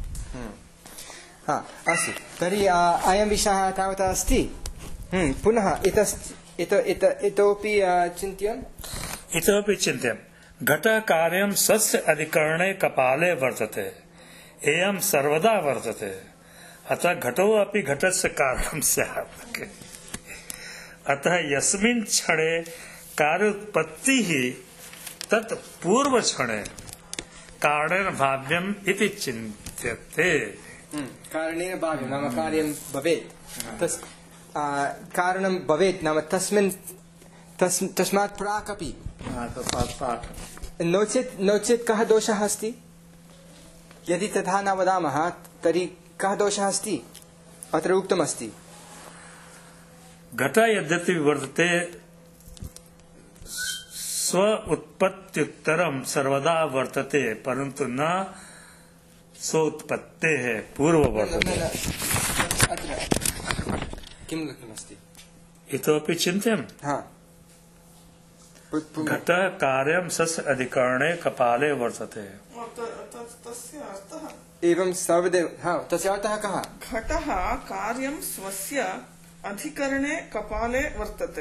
हा अस्तु तर्हि अयं विषयः तावता अस्ति। पुनः इतोपि चिन्त्यम् इतोपि चिन्त्यम् घटः कार्यं सस्य अधिकरणे कपाले वर्तते एवं सर्वदा वर्तते अतः घटो अपि घटस्य कारणं स्यात्। अतः यस्मिन् क्षणे कार्योत्पत्तिः तत् पूर्वक्षणे कारणेन भाव्यम् इति चिन्त्यते। कारणेन भाव्यं नाम कार्यं भवेत् तस् कारणं भवेत् नाम तस्मिन् तस् तस्मात् प्राक् अपि नो चेत् नो चेत् कः दोषः अस्ति? यदि तथा न वदामः तर्हि कः दोषः अस्ति? अत्र उक्तमस्ति घटः यद्यपि वर्तते स्व उत्पत्त्युत्तरं सर्वदा वर्तते परन्तु न स्वोत्पत्तेः पूर्व वर्तते। किं लिखितमस्ति? इतोपि चिन्त्यम् घटः कार्यं सस्य अधिकरणे कपाले वर्तते। एवं सर्वदेव तस्य अर्थः कः? घटः कार्यं स्वस्य अधिकरणे कपाले वर्तते।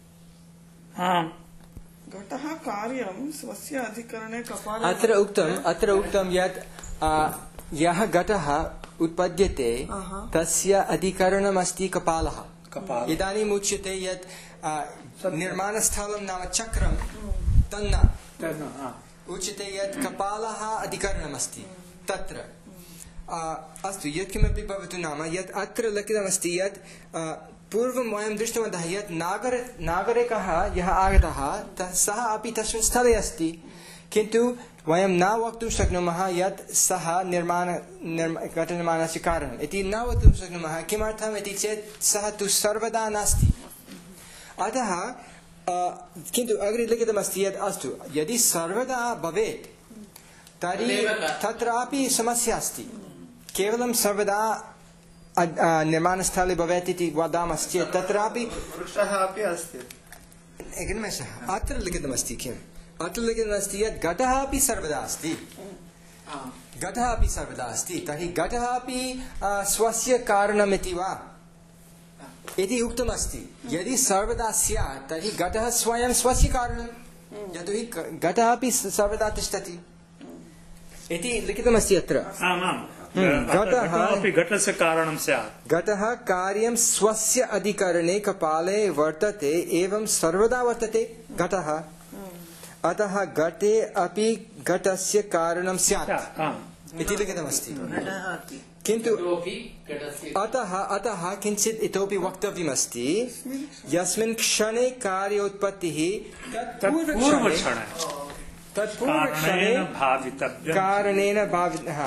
घटः कार्यं स्वस्य अधिकरणे कपाले। अत्र उक्तम् अत्र उक्तं यत् यः घटः उत्पद्यते तस्य अधिकरणम् अस्ति कपालः। इदानीम् उच्यते यत् निर्माणस्थलं नाम चक्रं तन्न उच्यते यत् कपालः अधिकरणम् अस्ति तत्र। अस्तु यत्किमपि भवतु नाम यत् अत्र लिखितमस्ति यत् पूर्वं वयं दृष्टवन्तः यत् नागर नागरिकः यः आगतः सः अपि तस्मिन् स्थले अस्ति किन्तु वयं न वक्तुं शक्नुमः यत् सः निर्माण घटनिर्माणस्य कारणम् इति न वक्तुं शक्नुमः। किमर्थम् इति चेत् सः तु सर्वदा नास्ति। अतः किन्तु अग्रे लिखितमस्ति यत् अस्तु यदि सर्वदा भवेत् तर्हि तत्रापि समस्या अस्ति। केवलं सर्वदा निर्माणस्थले भवेत् इति वदामश्चेत् तत्रापि वृक्षः अपि अस्ति। एकनिमेषः अत्र लिखितमस्ति किम् अत्र लिखितमस्ति यत् घटः अपि सर्वदा अस्ति घटः अपि सर्वदा अस्ति तर्हि घटः अपि स्वस्य कारणमिति वा इति उक्तमस्ति। यदि सर्वदा स्यात् तर्हि घटः स्वयं स्वस्य कारणं यतोहि घटः अपि सर्वदा तिष्ठति इति लिखितमस्ति अत्र। आमाम् घटः अपि घटस्य कारणं स्यात्। घटः कार्यं स्वस्य अधिकरणे कपाले वर्तते एवं सर्वदा वर्तते घटः, अतः घटे अपि घटस्य कारणं स्यात् इति लिखितमस्ति। किन्तु अतः अतः किञ्चित् इतोपि वक्तव्यमस्ति, यस्मिन् क्षणे कार्योत्पत्तिः तत्पूर्वक्षणे तत्पूर्वक्षणे कारणेन भाव्यं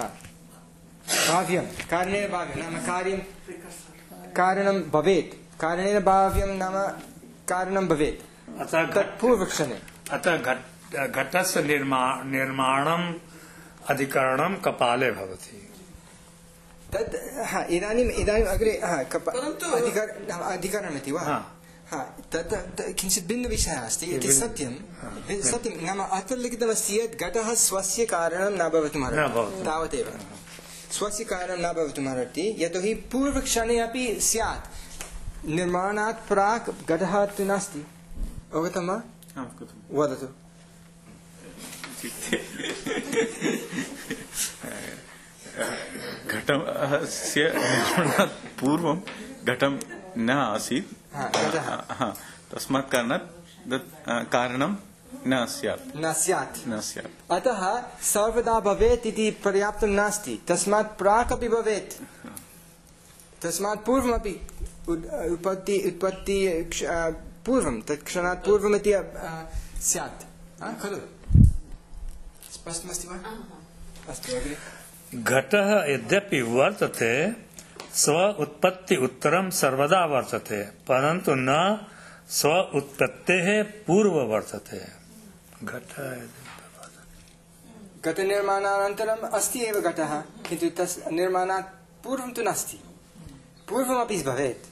कारणेन भाव्यं नाम कार्यं कारणं भवेत्, कारणेन भाव्यं नाम कारणं भवेत् तत्पूर्वक्षणे। अतः घटस्य निर्माणम् अधिकरणं कपाले भवति। तद् इदानीम् इदानीम् अग्रे अधिकरणमिति वा? तत् किञ्चित् भिन्नविषयः अस्ति इति सत्यं सत्यं नाम अत्र लिखितमस्ति यत् घटः स्वस्य कारणं न भवितुमर्हति, तावदेव स्वस्य कारणं न भवितुमर्हति, यतोहि पूर्वक्षणे अपि स्यात्, निर्माणात् प्राक् घटः तु नास्ति। अवगतं वा? वदतु। घटस्य निर्माणात् पूर्वं घटं न आसीत्, तस्मात् कारणात् कारणं न स्यात् न स्यात् न स्यात् अतः सर्वदा भवेत् इति पर्याप्तं नास्ति, तस्मात् प्राक् अपि भवेत्, तस्मात् पूर्वमपि उत्पत्ति उत्पत्ति पूर्वं तत्क्षणात् पूर्वमिति स्यात् खलु? स्पष्टमस्ति वा? अस्तु अग्रे। घटः यद्यपि वर्तते स्व उत्पत्ति उत्तरं सर्वदा वर्तते, परन्तु न स्व उत्पत्तेः पूर्व वर्तते। घट निर्माणानन्तरम् अस्ति एव घटः, किन्तु तस् निर्माणात् पूर्वं तु नास्ति, पूर्वमपि भवेत्।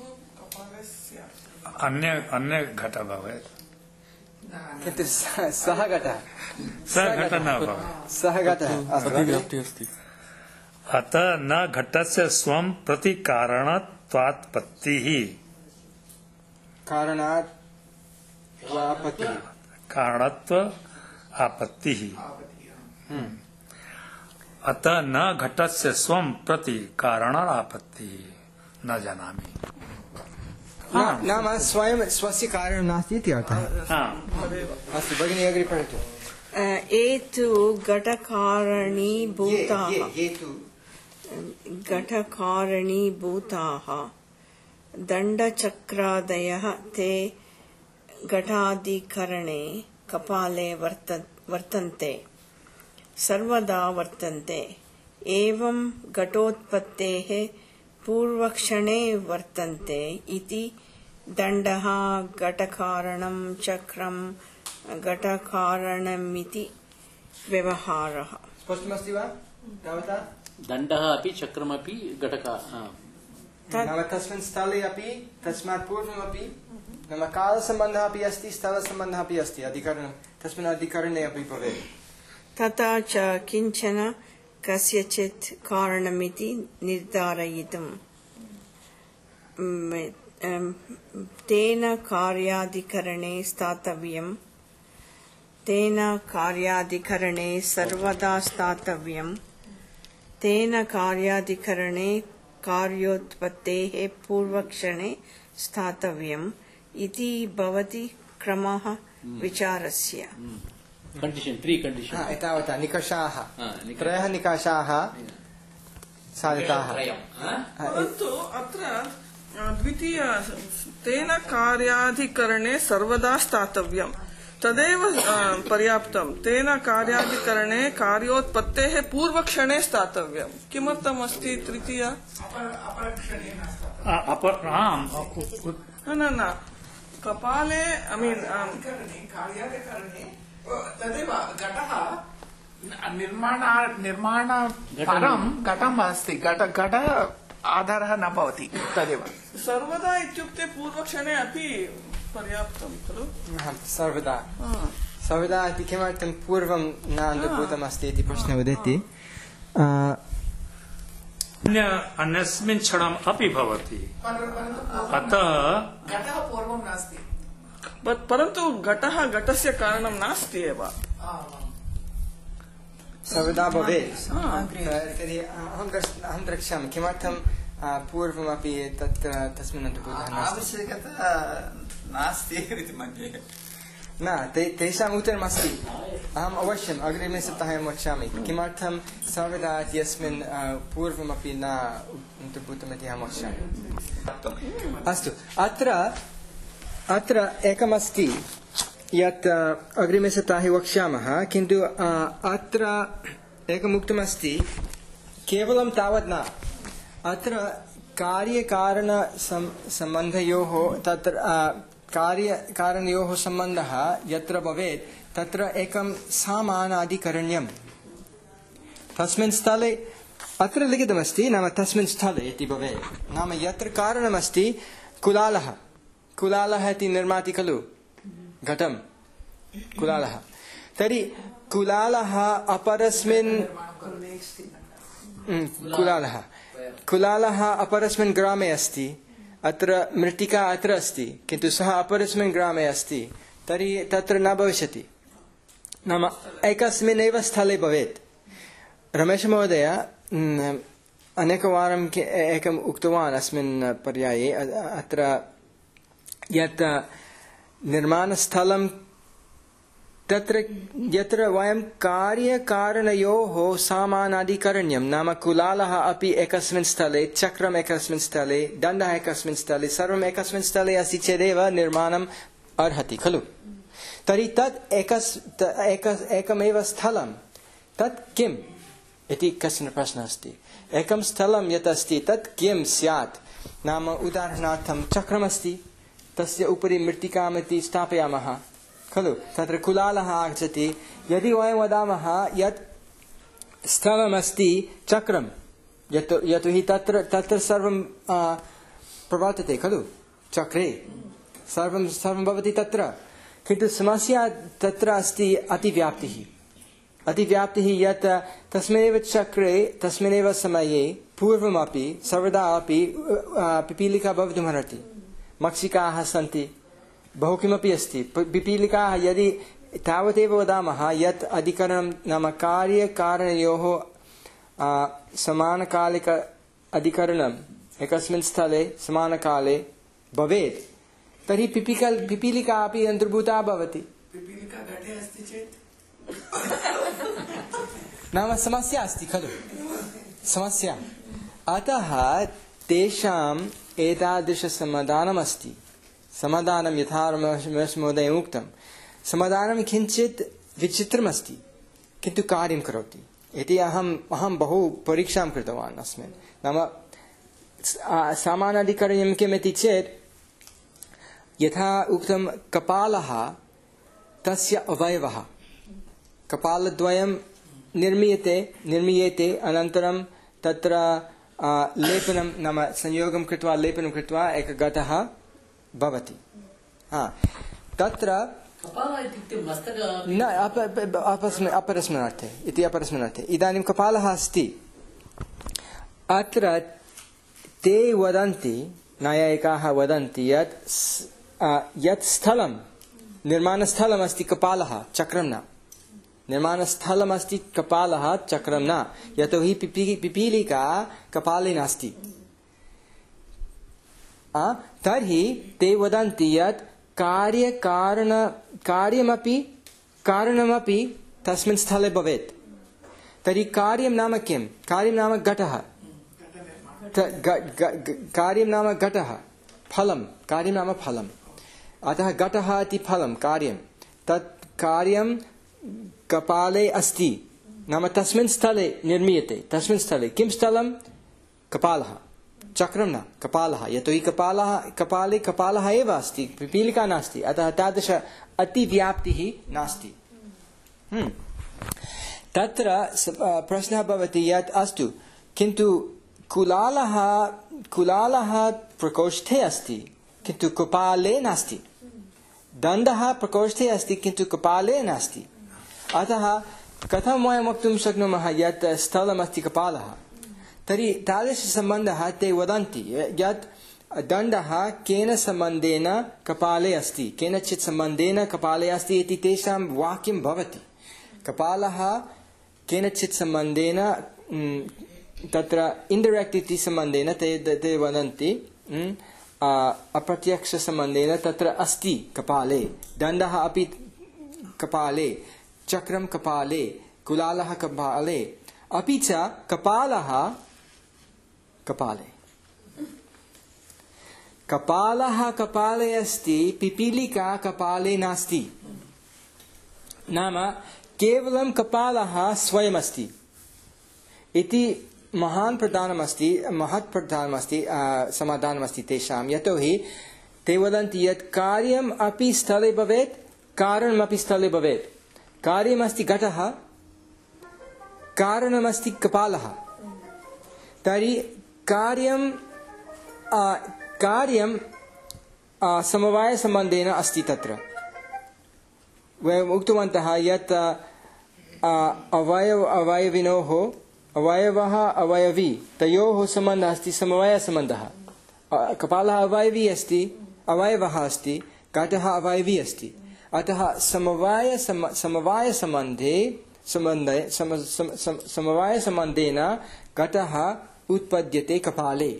अन्य अन्य घट भवेत्, किन्तु सः घटः सः घट न भवेत्, सः घटः अस्ति। अतः न घटस्य स्वं प्रति कारणत्वात्पत्तिः कारणात् आपत्तिः कारणत्व आपत्तिः। अतः न घटस्य स्वं प्रति कारणापत्तिः न जानामि। नाम स्वयं स्वस्य कारणं नास्ति इति अर्थः। अस्तु भगिनी अग्रे पठतु। एतु घटकारणीभूताः घटकारणीभूताः दण्डचक्रादयः ते घटाधिकरणे कपाले वर्तन्ते सर्वदा वर्तन्ते, एवं घटोत्पत्तेः पूर्वक्षणे वर्तन्ते इति दण्डः घटकारणं चक्रं घटकारणमिति व्यवहारः। स्पष्टमस्ति वा? तावता दण्डः अपि चक्रमपि घटका नाम तस्मिन् स्थले अपि तस्मात् पूर्वमपि नाम कालसम्बन्धः अपि अस्ति, स्थलसम्बन्धः अपि अस्ति, अधिकरणं तस्मिन् अधिकरणे अपि भवेत्। तथा च किञ्चन कस्यचित् कारणमिति निर्धारयितुं तेन कार्याधिकरणे स्थातव्यं, तेन कार्याधिकरणे सर्वदा स्थातव्यं, तेन कार्याधिकरणे कार्योत्पत्तेः पूर्वक्षणे स्थातव्यम् इति भवति क्रमः विचारस्य। कंडीशन थ्री कंडीशन एतावता निकषाः त्रयः निकषाः साधिताः। परन्तु अत्र द्वितीय तेन कार्याधिकरणे सर्वदा स्थातव्यं तदेव पर्याप्तं। तेन कार्याधिकरणे कार्योत्पत्तेः पूर्वक्षणे स्थातव्यं। किमर्थम् अस्ति तृतीय? न न कपाले ऐ मीन् कार्याधिकरणे तदेव घटः निर्माण निर्माण परं घटम् अस्ति, घट घट आधारः न भवति, तदेव सर्वदा इत्युक्ते पूर्वक्षणे अपि पर्याप्तं खलु? सर्वदा सर्वदा इति किमर्थं पूर्वं न अन्तर्भूतमस्ति इति प्रश्नः उदेति। अन्यस्मिन् क्षणम् अपि भवति, अतः घटः पूर्वं नास्ति, परन्तु घटः घटस्य कारणं नास्ति एव। सर्वदा भवेत् तर्हि अहं द्रष्- अहं द्रक्ष्यामि किमर्थं पूर्वमपि तत् तस्मिन् अन्तर्भूतः नास्ति। आवश्यकता नास्ति इति मन्ये न ते तेषाम् उत्तरमस्ति। अहम् अवश्यम् अग्रिमे सप्ताहे वक्ष्यामि किमर्थं सर्वदा इत्यस्मिन् पूर्वमपि न अन्तर्भूतमिति अहं वक्ष्यामि। अस्तु, अत्र अत्र एकमस्ति यत् अग्रिमे सप्ताहे वक्ष्यामः, किन्तु अत्र एकम् उक्तमस्ति केवलं तावत् न, अत्र कार्यकारणसम्बन्धयोः तत्र कार्यकारणयोः सम्बन्धः यत्र भवेत् तत्र एकं सामानाधिकरण्यं तस्मिन् स्थले अत्र लिखितमस्ति, नाम तस्मिन् स्थले इति भवेत्। नाम यत्र कारणमस्ति कुलालः, कुलालः इति निर्माति खलु घटं, कुलालः, तर्हि कुलालः अपरस्मिन् कुलालः कुलालः अपरस्मिन् ग्रामे अस्ति, अत्र मृत्तिका अत्र अस्ति, किन्तु सः अपरस्मिन् ग्रामे अस्ति, तर्हि तत्र न भविष्यति, नाम एकस्मिन्नेव स्थले भवेत्। रमेशमहोदय अनेकवारं एकम् उक्तवान् अस्मिन् पर्याये, अत्र यत् निर्माणस्थलं तत्र यत्र वयं कार्यकारणयोः सामानाधिकरण्यं, नाम कुलालः अपि एकस्मिन् स्थले, चक्रम् एकस्मिन् स्थले, दण्डः एकस्मिन् स्थले, सर्वम् एकस्मिन् स्थले अस्ति चेदेव निर्माणम् अर्हति खलु। तर्हि तत् एकस् एकस् एकमेव स्थलं, तत् किम् इति कश्चन प्रश्नः अस्ति। एकं स्थलं यत् अस्ति तत् किं स्यात्, नाम उदाहरणार्थं चक्रमस्ति, तस्य उपरि मृत्तिकामिति स्थापयामः खलु, तत्र कुलालः आगच्छति। यदि वयं वदामः यत् स्थलमस्ति चक्रं, यतो यतोहि तत्र तत्र सर्वं प्रवर्तते खलु, चक्रे सर्वं सर्वं भवति तत्र, किन्तु समस्या तत्र अस्ति अतिव्याप्तिः। अतिव्याप्तिः यत् तस्मिन्नेव चक्रे तस्मिन्नेव समये पूर्वमपि सर्वदा अपि पिपीलिका भवितुमर्हति, मक्षिकाः सन्ति, बहु किमपि अस्ति। पिपीलिकाः यदि तावदेव वदामः यत् अधिकरणं नाम कार्यकारणयोः समानकालिक अधिकरणम् एकस्मिन् स्थले समानकाले भवेत्, तर्हि पिपीलिका पिपीलिका अपि अन्तर्भूता भवति। पिपीलिका घटे अस्ति चेत् नाम समस्या अस्ति खलु, समस्या। अतः तेषाम् एतादृशसमाधानमस्ति। समाधानं यथा रमेशमहोदयेन उक्तं, समाधानं किञ्चित् विचित्रमस्ति किन्तु कार्यं करोति इति अहम् अहं बहु परीक्षां कृतवान् अस्मिन्। नाम सामानाधिकरण्यं किमिति चेत् यथा उक्तं कपालः तस्य अवयवः, कपालद्वयं निर्मीयते निर्मीयते अनन्तरं तत्र लेपनं नाम संयोगं कृत्वा लेपनं कृत्वा एकः घटः भवति। हा, तत्र न अपरस्मिन् अपरस्मिन् अर्थे इति अपरस्मिन् अर्थे इदानीं कपालः अस्ति। अत्र ते वदन्ति, न्यायिकाः वदन्ति यत् यत् स्थलं निर्माणस्थलमस्ति कपालः, चक्रं न। निर्माणस्थलमस्ति कपालः, चक्रं न, यतोहि पिपी पिपीलिका कपाले नास्ति। तर्हि ते वदन्ति यत् कार्यकारण कार्यमपि कारणमपि तस्मिन् स्थले भवेत्। तर्हि कार्यं नाम किं? कार्यं नाम घटः, कार्यं नाम घटः, फलं, कार्यं नाम फलम्। अतः घटः इति फलं, कार्यं, तत् कार्यं कपाले अस्ति, नाम तस्मिन् स्थले निर्मीयते। तस्मिन् स्थले किं स्थलं? कपालः, चक्रं न, कपालः, यतोहि कपालः कपाले कपालः एव अस्ति, पिपीलिका नास्ति, अतः तादृश अतिव्याप्तिः नास्ति। तत्र प्रश्नः भवति यत् अस्तु, किन्तु कुलालः कुलालः प्रकोष्ठे अस्ति किन्तु कपाले नास्ति, दण्डः प्रकोष्ठे अस्ति किन्तु कपाले नास्ति। अतः कथं वयं वक्तुं शक्नुमः यत् स्थलमस्ति कपालः? तर्हि तादृशसम्बन्धः ते वदन्ति यत् दण्डः केन सम्बन्धेन कपाले अस्ति, केनचित् सम्बन्धेन कपाले अस्ति इति तेषां वाक्यं भवति। कपालः केनचित् सम्बन्धेन तत्र इन्डैरेक्ट् इति सम्बन्धेन ते ते वदन्ति अप्रत्यक्षसम्बन्धेन तत्र अस्ति कपाले, दण्डः अपि कपाले, चक्रं कपाले, कुलालः कपाले, अपि च कपालः कपाले कपालः कपाले अस्ति, पिपीलिका कपाले नास्ति। नाम केवलं कपालः स्वयमस्ति इति महान् प्रधानमस्ति, महत् प्रधानमस्ति, समाधानमस्ति तेषां। यतोहि ते वदन्ति यत् कार्यम् अपि स्थले भवेत्, कारणमपि स्थले भवेत्। कार्यमस्ति घटः, कारणमस्ति कपालः। तर्हि कार्यं कार्यं समवायसम्बन्धेन अस्ति। तत्र वयम् उक्तवन्तः यत् अवयव अवयविनोः अवयवः अवयवी तयोः सम्बन्धः अस्ति समवायसम्बन्धः। कपालः अवयवी अस्ति, अवयवः अस्ति, घटः अवयवी अस्ति। अतः समवाय समवायसम्बन्धे सम्बन्धे समवायसम्बन्धेन घटः उत्पद्यते कपाले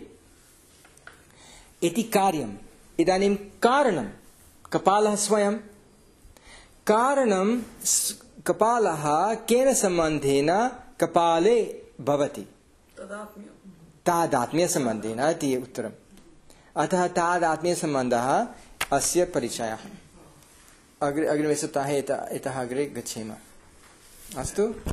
इति कार्यम्। इदानीं कारणं कपालः स्वयं, कारणं कपालः केन सम्बन्धेन कपाले भवति, तादात्म्यसम्बन्धेन इति उत्तरम्। अतः तादात्म्यसम्बन्धः अस्य परिचयः। अग्रे अग्रिमे सप्ताहे इतः अग्रे गच्छेम। अस्तु।